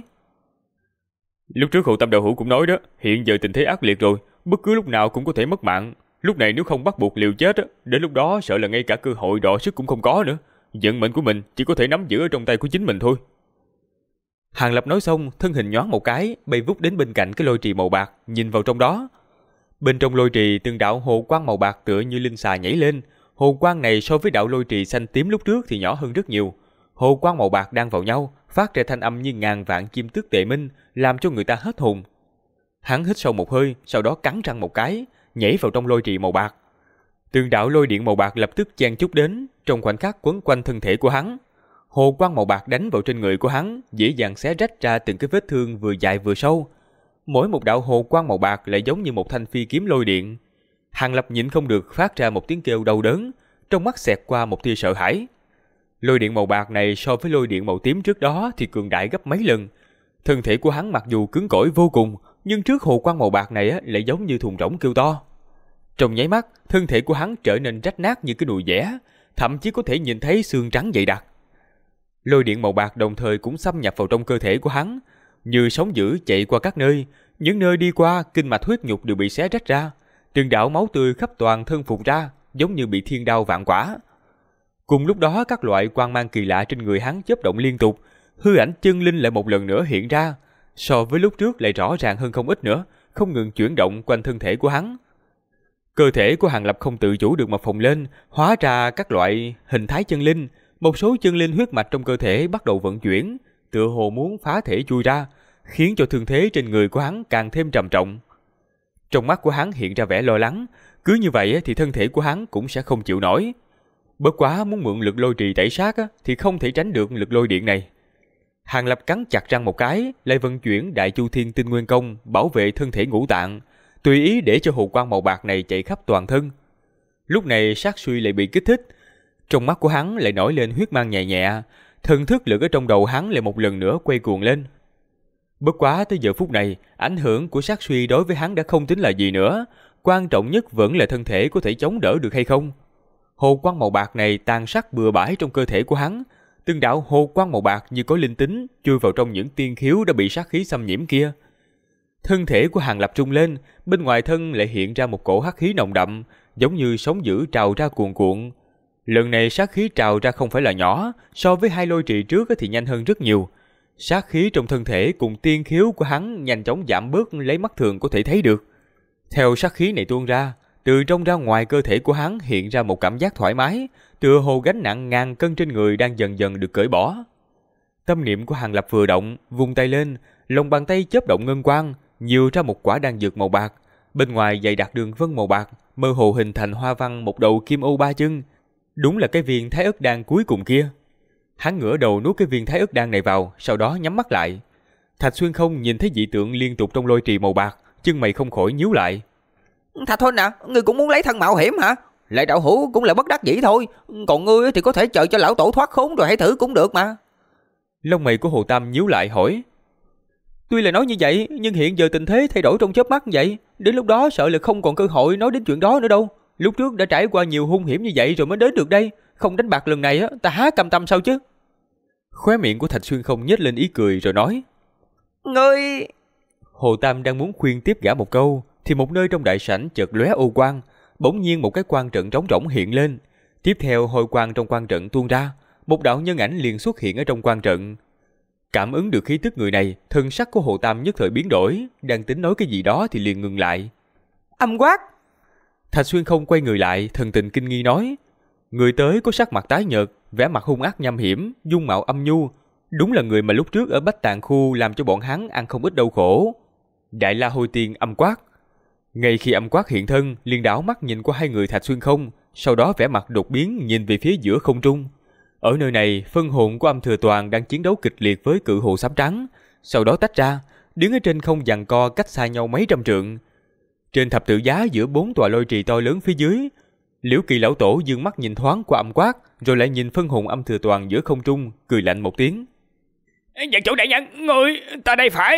Lúc trước Hồ Tam đạo hữu cũng nói đó, hiện giờ tình thế ác liệt rồi, bất cứ lúc nào cũng có thể mất mạng. Lúc này nếu không bắt buộc liều chết, đến lúc đó sợ là ngay cả cơ hội đọ sức cũng không có nữa. Vận mệnh của mình chỉ có thể nắm giữ ở trong tay của chính mình thôi. Hàng Lập nói xong, thân hình nhoáng một cái, bay vút đến bên cạnh cái lôi trì màu bạc, nhìn vào trong đó. Bên trong lôi trì từng đạo hồ quang màu bạc tựa như linh xà nhảy lên. Hồ quang này so với đạo lôi trì xanh tím lúc trước thì nhỏ hơn rất nhiều. Hồ quang màu bạc đan vào nhau, phát ra thanh âm như ngàn vạn chim tước tề minh, làm cho người ta hết hồn. Hắn hít sâu một hơi, sau đó cắn răng một cái, nhảy vào trong lôi trì màu bạc. Từng đạo lôi điện màu bạc lập tức chen chúc đến, trong khoảnh khắc quấn quanh thân thể của hắn. Hồ quang màu bạc đánh vào trên người của hắn, dễ dàng xé rách ra từng cái vết thương vừa dài vừa sâu. Mỗi một đạo hồ quang màu bạc lại giống như một thanh phi kiếm lôi điện. Hàng Lập nhịn không được phát ra một tiếng kêu đau đớn, trong mắt xẹt qua một tia sợ hãi. Lôi điện màu bạc này so với lôi điện màu tím trước đó thì cường đại gấp mấy lần. Thân thể của hắn mặc dù cứng cỏi vô cùng, nhưng trước hồ quang màu bạc này lại giống như thùng rỗng kêu to. Trong nháy mắt, thân thể của hắn trở nên rách nát như cái nồi dẻ, thậm chí có thể nhìn thấy xương trắng dày đặc. Lôi điện màu bạc đồng thời cũng xâm nhập vào trong cơ thể của hắn, như sóng dữ chạy qua các nơi, những nơi đi qua kinh mạch huyết nhục đều bị xé rách ra, từng đạo máu tươi khắp toàn thân phun ra, giống như bị thiên đao vạn quả. Cùng lúc đó, các loại quang mang kỳ lạ trên người hắn chớp động liên tục, hư ảnh chân linh lại một lần nữa hiện ra, so với lúc trước lại rõ ràng hơn không ít nữa, không ngừng chuyển động quanh thân thể của hắn. Cơ thể của Hàng Lập không tự chủ được mà phồng lên, hóa ra các loại hình thái chân linh, một số chân linh huyết mạch trong cơ thể bắt đầu vận chuyển, tựa hồ muốn phá thể chui ra, khiến cho thương thế trên người của hắn càng thêm trầm trọng. Trong mắt của hắn hiện ra vẻ lo lắng, cứ như vậy thì thân thể của hắn cũng sẽ không chịu nổi. Bất quá muốn mượn lực lôi trì tẩy sát thì không thể tránh được lực lôi điện này. Hàng Lập cắn chặt răng một cái, lại vận chuyển Đại Chu Thiên Tinh Nguyên Công bảo vệ thân thể ngũ tạng, tùy ý để cho hồ quang màu bạc này chạy khắp toàn thân. Lúc này sát suy lại bị kích thích, trong mắt của hắn lại nổi lên huyết mang nhẹ nhẹ, thần thức lực ở trong đầu hắn lại một lần nữa quay cuồng lên. Bất quá tới giờ phút này, ảnh hưởng của sát suy đối với hắn đã không tính là gì nữa, quan trọng nhất vẫn là thân thể có thể chống đỡ được hay không. Hồ quang màu bạc này tàn sát bừa bãi trong cơ thể của hắn, từng đạo hồ quang màu bạc như có linh tính chui vào trong những tiên khiếu đã bị sát khí xâm nhiễm kia. Thân thể của Hàng Lập trung lên, bên ngoài thân lại hiện ra một cổ hắc khí nồng đậm, giống như sóng dữ trào ra cuồn cuộn. Lần này sát khí trào ra không phải là nhỏ, so với hai lôi trì trước thì nhanh hơn rất nhiều. Sát khí trong thân thể cùng tiên khiếu của hắn nhanh chóng giảm bớt lấy mắt thường có thể thấy được. Theo sát khí này tuôn ra, từ trong ra ngoài cơ thể của hắn hiện ra một cảm giác thoải mái, tựa hồ gánh nặng ngàn cân trên người đang dần dần được cởi bỏ. Tâm niệm của Hàng Lập vừa động, vung tay lên, lòng bàn tay chớp động ngân quang, nhiều ra một quả đan dược màu bạc, bên ngoài dày đặc đường vân màu bạc, mơ hồ hình thành hoa văn một đầu kim ô ba chân. Đúng là cái viên thái ức đan cuối cùng kia. Hắn ngửa đầu nuốt cái viên thái ức đan này vào, sau đó nhắm mắt lại. Thạch Xuyên Không nhìn thấy dị tượng liên tục trong lôi trì màu bạc, chân mày không khỏi nhíu lại. Thạch huynh à, ngươi cũng muốn lấy thân mạo hiểm hả? Lại đạo hữu cũng là bất đắc dĩ thôi, còn ngươi thì có thể chờ cho lão tổ thoát khốn rồi hãy thử cũng được mà. Lông mày của Hồ Tam nhíu lại hỏi. Tuy là nói như vậy, nhưng hiện giờ tình thế thay đổi trong chớp mắt vậy, đến lúc đó sợ là không còn cơ hội nói đến chuyện đó nữa đâu. Lúc trước đã trải qua nhiều hung hiểm như vậy rồi mới đến được đây, không đánh bạc lần này ta há cam tâm sao chứ? Khóe miệng của Thạch Xuyên Không nhếch lên ý cười rồi nói. Ngươi... Hồ Tam đang muốn khuyên tiếp gã một câu, thì một nơi trong đại sảnh chợt lóe ô quang, bỗng nhiên một cái quang trận trống rỗng hiện lên. Tiếp theo hồi quang trong quang trận tuôn ra, một đạo nhân ảnh liền xuất hiện ở trong quang trận. Cảm ứng được khí tức người này, thân sắc của Hồ Tam nhất thời biến đổi, đang tính nói cái gì đó thì liền ngừng lại. Âm Quát! Thạch Xuyên Không quay người lại, thần tình kinh nghi nói. Người tới có sắc mặt tái nhợt, vẻ mặt hung ác nham hiểm, dung mạo âm nhu, đúng là người mà lúc trước ở Bách Tạng khu làm cho bọn hắn ăn không ít đau khổ. Đại La Hôi Tiên Âm Quát. Ngay khi Âm Quát hiện thân, liền đảo mắt nhìn qua hai người Thạch Xuyên Không, sau đó vẻ mặt đột biến nhìn về phía giữa không trung. Ở nơi này, phân hồn của Âm Thừa Toàn đang chiến đấu kịch liệt với Cự Hồ Xám Trắng, sau đó tách ra, đứng ở trên không giằng co cách xa nhau mấy trăm trượng. Trên thập tự giá giữa 4 tòa lôi trì to lớn phía dưới, Liễu Kỳ lão tổ dương mắt nhìn thoáng qua Âm Quát, rồi lại nhìn phân hồn Âm Thừa Toàn giữa không trung, cười lạnh một tiếng. Dạ chủ đại nhân, người ta đây phải...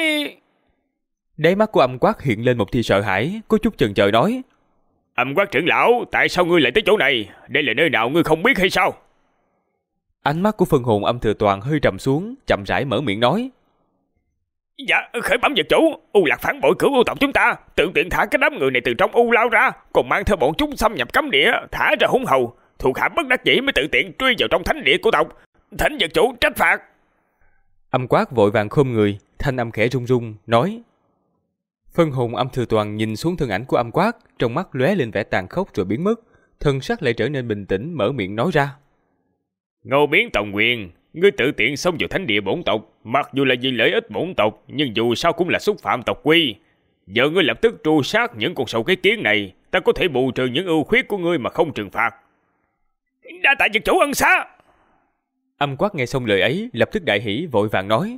Đáy mắt của Âm Quát hiện lên một tia sợ hãi, có chút chần chờ nói. Âm Quát trưởng lão, tại sao ngươi lại tới chỗ này? Đây là nơi nào ngươi không biết hay sao? Ánh mắt của phân hồn Âm Thừa Toàn hơi trầm xuống, chậm rãi mở miệng nói. Dạ, khởi bẩm vật chủ, U Lạc phản bội Cửu U tộc chúng ta, tự tiện thả cái đám người này từ trong U lao ra, còn mang theo bọn chúng xâm nhập cấm địa, thả ra hung hầu, thuộc hạ bất đắc dĩ mới tự tiện truy vào trong thánh địa của tộc, thỉnh vật chủ trách phạt. Âm Quát vội vàng khom người, thanh âm khẽ run run, nói. Phân hồn Âm Thừa Toàn nhìn xuống thân ảnh của Âm Quát, trong mắt lóe lên vẻ tàn khốc rồi biến mất, thân sắc lại trở nên bình tĩnh, mở miệng nói ra. Ngô Biến Tòng Quyền, ngươi tự tiện xông vào thánh địa bổn tộc, mặc dù là vì lợi ích bổn tộc, nhưng dù sao cũng là xúc phạm tộc quy. Giờ ngươi lập tức tru sát những con sâu cái kiến này, ta có thể bù trừ những ưu khuyết của ngươi mà không trừng phạt. Đa tạ vật chủ ân xá. Âm Quát nghe xong lời ấy, lập tức đại hỉ vội vàng nói: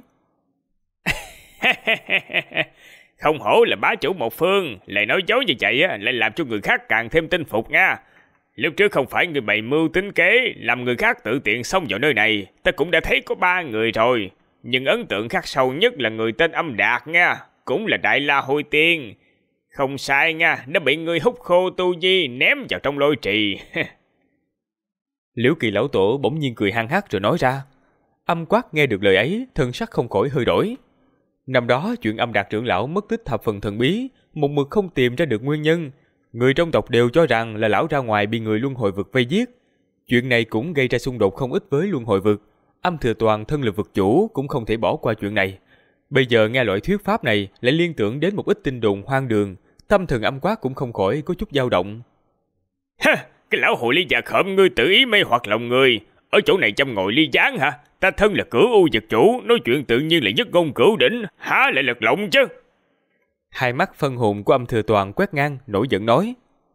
Không hổ là bá chủ một phương, lại nói dối như vậy lại làm cho người khác càng thêm tin phục nha. Lúc trước không phải người bày mưu tính kế làm người khác tự tiện xông vào nơi này, ta cũng đã thấy có 3 người rồi, nhưng ấn tượng khắc sâu nhất là người tên Âm Đạt nha, cũng là Đại La Hôi Tiên. Không sai nha, nó bị người hút khô tu vi ném vào trong lôi trì. Liễu Kỳ lão tổ bỗng nhiên cười hăng hắc rồi nói ra. Âm Quát nghe được lời ấy, thân sắc không khỏi hơi đổi. Năm đó chuyện Âm Đạt trưởng lão mất tích thập phần thần bí, một mực không tìm ra được nguyên nhân. Người trong tộc đều cho rằng là lão ra ngoài bị người luân hồi vực vây giết. Chuyện này cũng gây ra xung đột không ít với luân hồi vực. Âm Thừa Toàn thân là vực chủ cũng không thể bỏ qua chuyện này. Bây giờ nghe loại thuyết pháp này lại liên tưởng đến một ít tin đồn hoang đường, tâm thần Âm Quát cũng không khỏi có chút dao động. Ha, cái lão hồ ly già khởm ngươi tự ý mê hoặc lòng người, ở chỗ này châm ngồi ly gián hả? Ta thân là Cửu U vực chủ, nói chuyện tự nhiên là nhất ngôn cửu đỉnh, há lại lật lọng chứ? Hai mắt phân hồn của Âm Thừa Toàn quét ngang, nổi giận nói.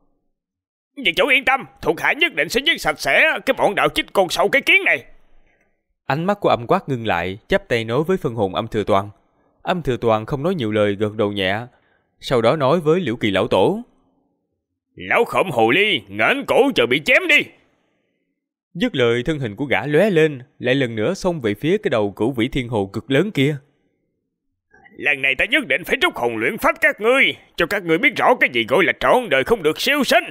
Vực chủ yên tâm, thuộc hạ nhất định sẽ giết sạch sẽ cái bọn đạo chích con sâu cái kiến này. Ánh mắt của Âm Quát ngưng lại, chắp tay nói với phân hồn Âm Thừa Toàn. Âm Thừa Toàn không nói nhiều lời, gật đầu nhẹ, sau đó nói với Liễu Kỳ lão tổ. Lão khổng hồ ly, ngẩng cổ chờ bị chém đi. Dứt lời, thân hình của gã lóe lên, lại lần nữa xông về phía cái đầu Cửu Vĩ Thiên Hồ cực lớn kia. Lần này ta nhất định phải trút hồn luyện phách các ngươi, cho các ngươi biết rõ cái gì gọi là trọn đời không được siêu sinh.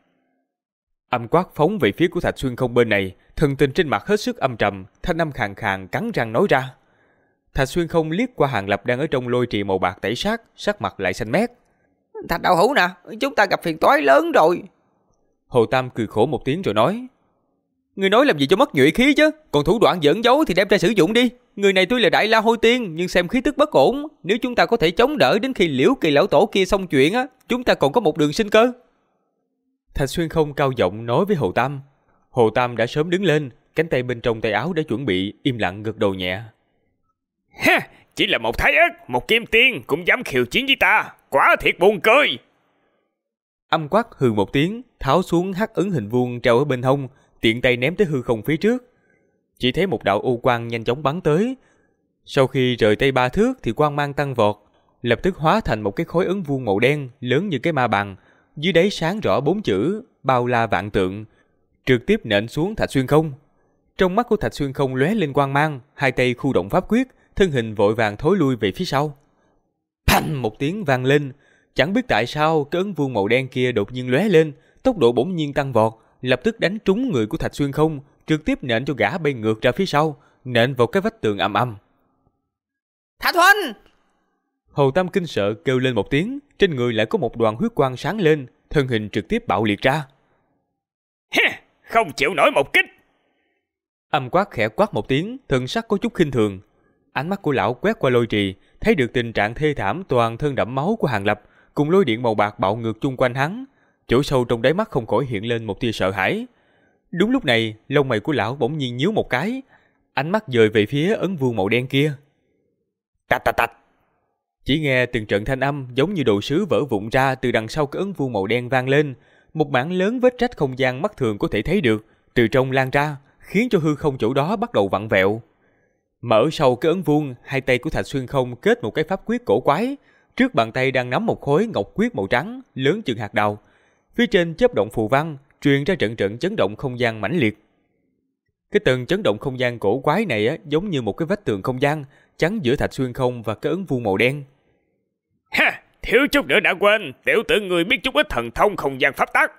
Âm Quát phóng về phía của Thạch Xuyên Không bên này, thần tình trên mặt hết sức âm trầm, thanh âm khàn khàn cắn răng nói ra. Thạch Xuyên Không liếc qua Hàng Lập đang ở trong lôi trì màu bạc tẩy sát, sắc mặt lại xanh mét. Thạch đạo hữu nè, chúng ta gặp phiền toái lớn rồi. Hồ Tam cười khổ một tiếng rồi nói. Người nói làm gì cho mất nhuệ khí chứ, còn thủ đoạn giỡn dối thì đem ra sử dụng đi. Người này tuy là Đại La Hôi Tiên, nhưng xem khí tức bất ổn. Nếu chúng ta có thể chống đỡ đến khi Liễu Kỳ lão tổ kia xong chuyện á, chúng ta còn có một đường sinh cơ. Thạch Xuyên Không cao giọng nói với Hồ Tam. Hồ Tam đã sớm đứng lên, cánh tay bên trong tay áo đã chuẩn bị, im lặng gật đầu nhẹ. Ha, chỉ là một thái ất, một kim tiên cũng dám khiêu chiến với ta, quả thiệt buồn cười. Âm Quát hừ một tiếng, tháo xuống hắc ấn hình vuông treo ở bên hông, tiện tay ném tới hư không phía trước. Chỉ thấy một đạo u quang nhanh chóng bắn tới. Sau khi rời tay 3 thước thì quang mang tăng vọt, lập tức hóa thành một cái khối ấn vuông màu đen lớn như cái ma bằng, dưới đáy sáng rõ 4 chữ Bao La Vạn Tượng, trực tiếp nện xuống Thạch Xuyên Không. Trong mắt của Thạch Xuyên Không lóe lên quang mang, hai tay khu động pháp quyết, thân hình vội vàng thối lui về phía sau. Phanh một tiếng vang lên, chẳng biết tại sao cái ấn vuông màu đen kia đột nhiên lóe lên, tốc độ bỗng nhiên tăng vọt, lập tức đánh trúng người của Thạch Xuyên Không, trực tiếp nện cho gã bay ngược ra phía sau, nện vào cái vách tường ầm ầm. Thạch huynh! Hồ Tam kinh sợ kêu lên một tiếng, trên người lại có một đoàn huyết quang sáng lên, thân hình trực tiếp bạo liệt ra. Không chịu nổi một kích. Âm Quát khẽ quát một tiếng, thần sắc có chút khinh thường. Ánh mắt của lão quét qua lôi trì, thấy được tình trạng thê thảm toàn thân đẫm máu của Hàng Lập, cùng lôi điện màu bạc bạo ngược chung quanh hắn. Chỗ sâu trong đáy mắt không khỏi hiện lên một tia sợ hãi. Đúng lúc này, lông mày của lão bỗng nhiên nhíu một cái, ánh mắt dời về phía ấn vuông màu đen kia. Tạch tạch tạch. Chỉ nghe từng trận thanh âm giống như đồ sứ vỡ vụn ra từ đằng sau cái ấn vuông màu đen vang lên, một mảng lớn vết rách không gian mắt thường có thể thấy được từ trong lan ra, khiến cho hư không chỗ đó bắt đầu vặn vẹo. Mở sau cái ấn vuông, hai tay của Thạch Xuyên Không kết một cái pháp quyết cổ quái, trước bàn tay đang nắm một khối ngọc quyết màu trắng lớn chừng hạt đào. Phía trên chớp động phù văn, truyền ra trận trận chấn động không gian mãnh liệt. Cái tầng chấn động không gian cổ quái này á, giống như một cái vách tường không gian chắn giữa Thạch Xuyên Không và cái ấn vuông màu đen. Ha, thiếu chút nữa đã quên, tiểu tử người biết chút ít thần thông không gian pháp tắc.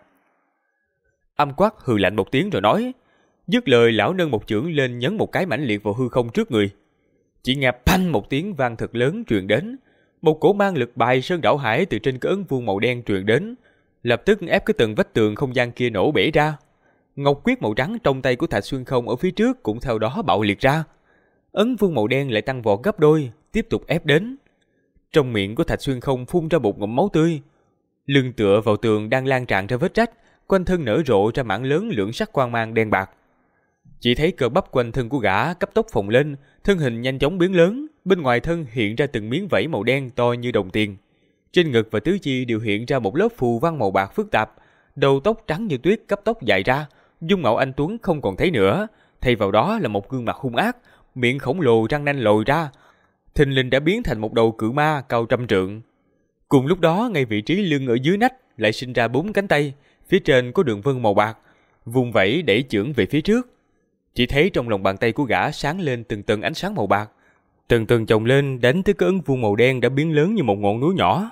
Âm Quát hừ lạnh một tiếng rồi nói. Dứt lời, lão nâng một chưởng lên nhấn một cái mãnh liệt vào hư không trước người. Chỉ nghe phanh một tiếng vang thật lớn truyền đến, một cổ mang lực bài sơn đảo hải từ trên cái ấn vuông màu đen truyền đến, lập tức ép cái tầng vách tường không gian kia nổ bể ra. Ngọc quyết màu trắng trong tay của Thạch Xuyên Không ở phía trước cũng theo đó bạo liệt ra. Ấn vuông màu đen lại tăng vọt gấp đôi, tiếp tục ép đến. Trong miệng của Thạch Xuyên Không phun ra một ngụm máu tươi, lưng tựa vào tường đang lan tràn ra vết rách, quanh thân nở rộ ra mảng lớn lưỡng sắc quang mang đen bạc. Chỉ thấy cơ bắp quanh thân của gã cấp tốc phồng lên, thân hình nhanh chóng biến lớn, bên ngoài thân hiện ra từng miếng vảy màu đen to như đồng tiền. Trên ngực và tứ chi đều hiện ra một lớp phù văn màu bạc phức tạp, đầu tóc trắng như tuyết cấp tốc dài ra, dung mạo anh tuấn không còn thấy nữa, thay vào đó là một gương mặt hung ác, miệng khổng lồ răng nanh lồi ra, thình lình đã biến thành một đầu cự ma cao trăm trượng. Cùng lúc đó, ngay vị trí lưng ở dưới nách lại sinh ra 4 cánh tay, phía trên có đường vân màu bạc, vung vẩy đẩy chưởng về phía trước. Chỉ thấy trong lòng bàn tay của gã sáng lên từng tầng ánh sáng màu bạc, từng tầng chồng lên đánh tới cái ấn vuông màu đen đã biến lớn như một ngọn núi nhỏ.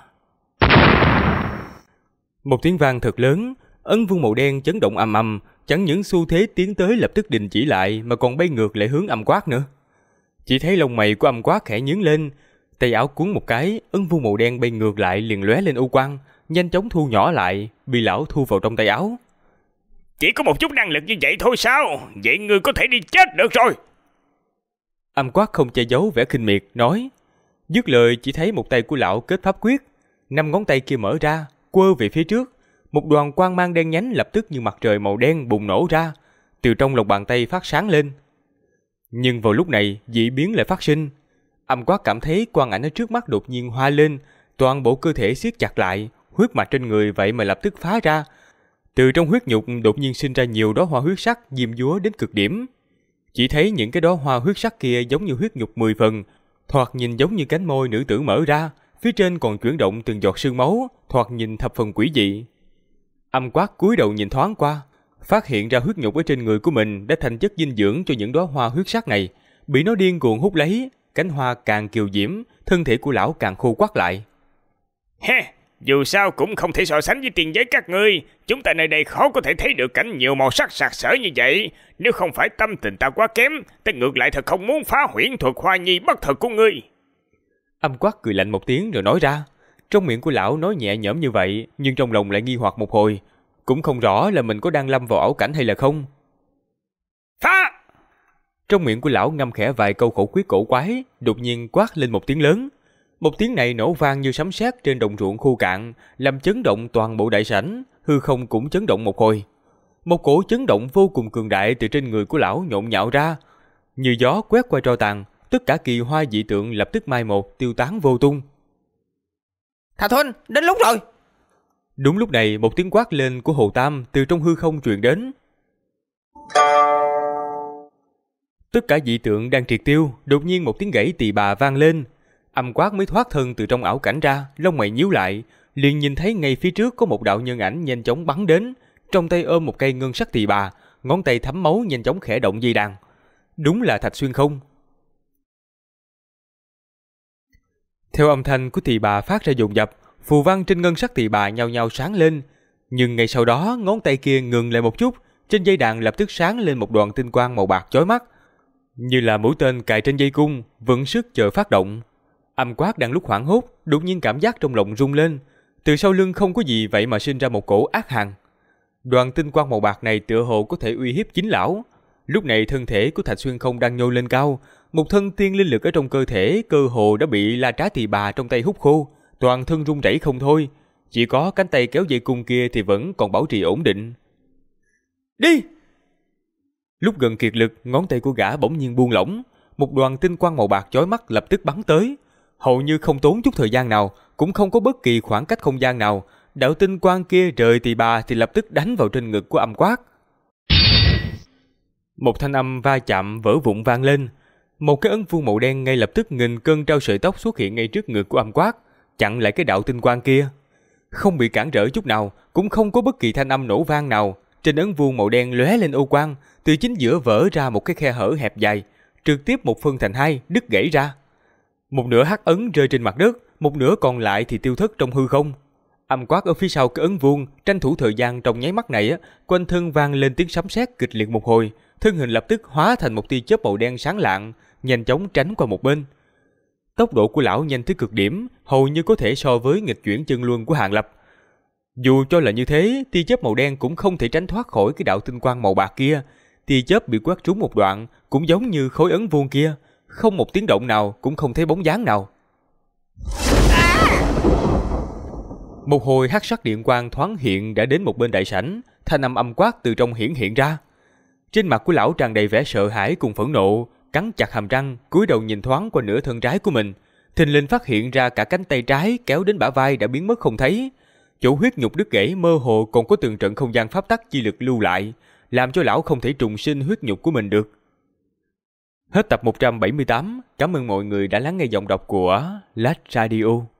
Một tiếng vang thật lớn, ấn vuông màu đen chấn động ầm ầm, chẳng những xu thế tiến tới lập tức đình chỉ lại mà còn bay ngược lại hướng Âm Quát nữa. Chỉ thấy lông mày của Âm Quát khẽ nhướng lên, tay áo cuốn một cái, ấn vuông màu đen bay ngược lại liền lóe lên u quang, nhanh chóng thu nhỏ lại, bị lão thu vào trong tay áo. Chỉ có một chút năng lực như vậy thôi sao? Vậy ngươi có thể đi chết được rồi. Âm Quát không che giấu vẻ khinh miệt, nói. Dứt lời chỉ thấy một tay của lão kết pháp quyết, 5 ngón tay kia mở ra, quơ về phía trước. Một đoàn quang mang đen nhánh lập tức như mặt trời màu đen bùng nổ ra, từ trong lòng bàn tay phát sáng lên. Nhưng vào lúc này, dị biến lại phát sinh. Âm Quát cảm thấy quang ảnh ở trước mắt đột nhiên hoa lên, toàn bộ cơ thể siết chặt lại, huyết mạch trên người vậy mà lập tức phá ra. Từ trong huyết nhục đột nhiên sinh ra nhiều đóa hoa huyết sắc diêm dúa đến cực điểm. Chỉ thấy những cái đóa hoa huyết sắc kia giống như huyết nhục 10 phần, thoạt nhìn giống như cánh môi nữ tử mở ra, phía trên còn chuyển động từng giọt sương máu, thoạt nhìn thập phần quỷ dị. Âm Quát cúi đầu nhìn thoáng qua, phát hiện ra huyết nhục ở trên người của mình đã thành chất dinh dưỡng cho những đóa hoa huyết sắc này, bị nó điên cuồng hút lấy, cánh hoa càng kiều diễm, thân thể của lão càng khô quắt lại. Dù sao cũng không thể so sánh với tiền giới các ngươi, chúng ta nơi đây khó có thể thấy được cảnh nhiều màu sắc sặc sỡ như vậy. Nếu không phải tâm tình ta quá kém, ta ngược lại thật không muốn phá huyễn thuật hoa nhi bất thật của ngươi. Âm Quát cười lạnh một tiếng rồi nói ra. Trong miệng của lão nói nhẹ nhõm như vậy, nhưng trong lòng lại nghi hoặc một hồi, cũng không rõ là mình có đang lâm vào ảo cảnh hay là không. Phá! Trong miệng của lão ngâm khẽ vài câu khẩu quyết cổ quái, đột nhiên quát lên một tiếng lớn. Một tiếng này nổ vang như sấm sét trên đồng ruộng khô cạn, làm chấn động toàn bộ đại sảnh, hư không cũng chấn động một hồi. Một cổ chấn động vô cùng cường đại từ trên người của lão nhộn nhạo ra, như gió quét qua tro tàn, tất cả kỳ hoa dị tượng lập tức mai một, tiêu tán vô tung. Thạch Huynh, đến lúc rồi. Đúng lúc này, một tiếng quát lên của Hồ Tam từ trong hư không truyền đến. Tất cả dị tượng đang triệt tiêu, đột nhiên một tiếng gãy tỳ bà vang lên. Âm Quát mới thoát thân từ trong ảo cảnh ra, lông mày nhíu lại, liền nhìn thấy ngay phía trước có một đạo nhân ảnh nhanh chóng bắn đến, trong tay ôm một cây ngân sắc tỳ bà, ngón tay thấm máu nhanh chóng khẽ động dây đàn. Đúng là Thạch Xuyên Không. Theo âm thanh của tỳ bà phát ra dồn dập, phù văn trên ngân sắc tỳ bà nhao nhao sáng lên, nhưng ngay sau đó ngón tay kia ngừng lại một chút, trên dây đàn lập tức sáng lên một đoàn tinh quang màu bạc chói mắt, như là mũi tên cài trên dây cung, vận sức chờ phát động. Âm Quát đang lúc hoảng hốt, đột nhiên cảm giác trong lòng rung lên, từ sau lưng không có gì vậy mà sinh ra một cổ ác hàn. Đoàn tinh quang màu bạc này tựa hồ có thể uy hiếp chính lão. Lúc này thân thể của Thạch Xuyên Không đang nhô lên cao, một thân tiên linh lực ở trong cơ thể cơ hồ đã bị la trá tỳ bà trong tay hút khô, toàn thân run rẩy không thôi, chỉ có cánh tay kéo dây cung kia thì vẫn còn bảo trì ổn định. Đi! Lúc gần kiệt lực, ngón tay của gã bỗng nhiên buông lỏng, một đoàn tinh quang màu bạc chói mắt lập tức bắn tới, hầu như không tốn chút thời gian nào, cũng không có bất kỳ khoảng cách không gian nào, đạo tinh quang kia rời tỳ bà thì lập tức đánh vào trên ngực của Âm Quát. Một thanh âm va chạm vỡ vụn vang lên, một cái ấn vuông màu đen ngay lập tức nghìn cân trao sợi tóc xuất hiện ngay trước ngực của Âm Quát, chặn lại cái đạo tinh quang kia. Không bị cản trở chút nào, cũng không có bất kỳ thanh âm nổ vang nào, trên ấn vuông màu đen lóe lên ô quang, từ chính giữa vỡ ra một cái khe hở hẹp dài, trực tiếp một phân thành hai, đứt gãy ra. Một nửa hắc ấn rơi trên mặt đất, một nửa còn lại thì tiêu thất trong hư không. Âm Quát ở phía sau cái ấn vuông, tranh thủ thời gian trong nháy mắt này, quanh thân vang lên tiếng sấm sét kịch liệt một hồi, thân hình lập tức hóa thành một tia chớp màu đen sáng lạng, nhanh chóng tránh qua một bên. Tốc độ của lão nhanh tới cực điểm, hầu như có thể so với nghịch chuyển chân luân của Hàn Lập. Dù cho là như thế, tia chớp màu đen cũng không thể tránh thoát khỏi cái đạo tinh quang màu bạc kia. Tia chớp bị quét trúng một đoạn, cũng giống như khối ấn vuông kia, không một tiếng động nào, cũng không thấy bóng dáng nào. Một hồi hắc sắc điện quang thoáng hiện đã đến một bên đại sảnh, thanh âm Âm Quát từ trong hiển hiện ra. Trên mặt của lão tràn đầy vẻ sợ hãi cùng phẫn nộ, cắn chặt hàm răng, cúi đầu nhìn thoáng qua nửa thân trái của mình, thình lình phát hiện ra cả cánh tay trái kéo đến bả vai đã biến mất không thấy. Chỗ huyết nhục đứt gãy mơ hồ còn có từng trận không gian pháp tắc chi lực lưu lại, làm cho lão không thể trùng sinh huyết nhục của mình được. Hết tập 178, cảm ơn mọi người đã lắng nghe giọng đọc của Lách Radio.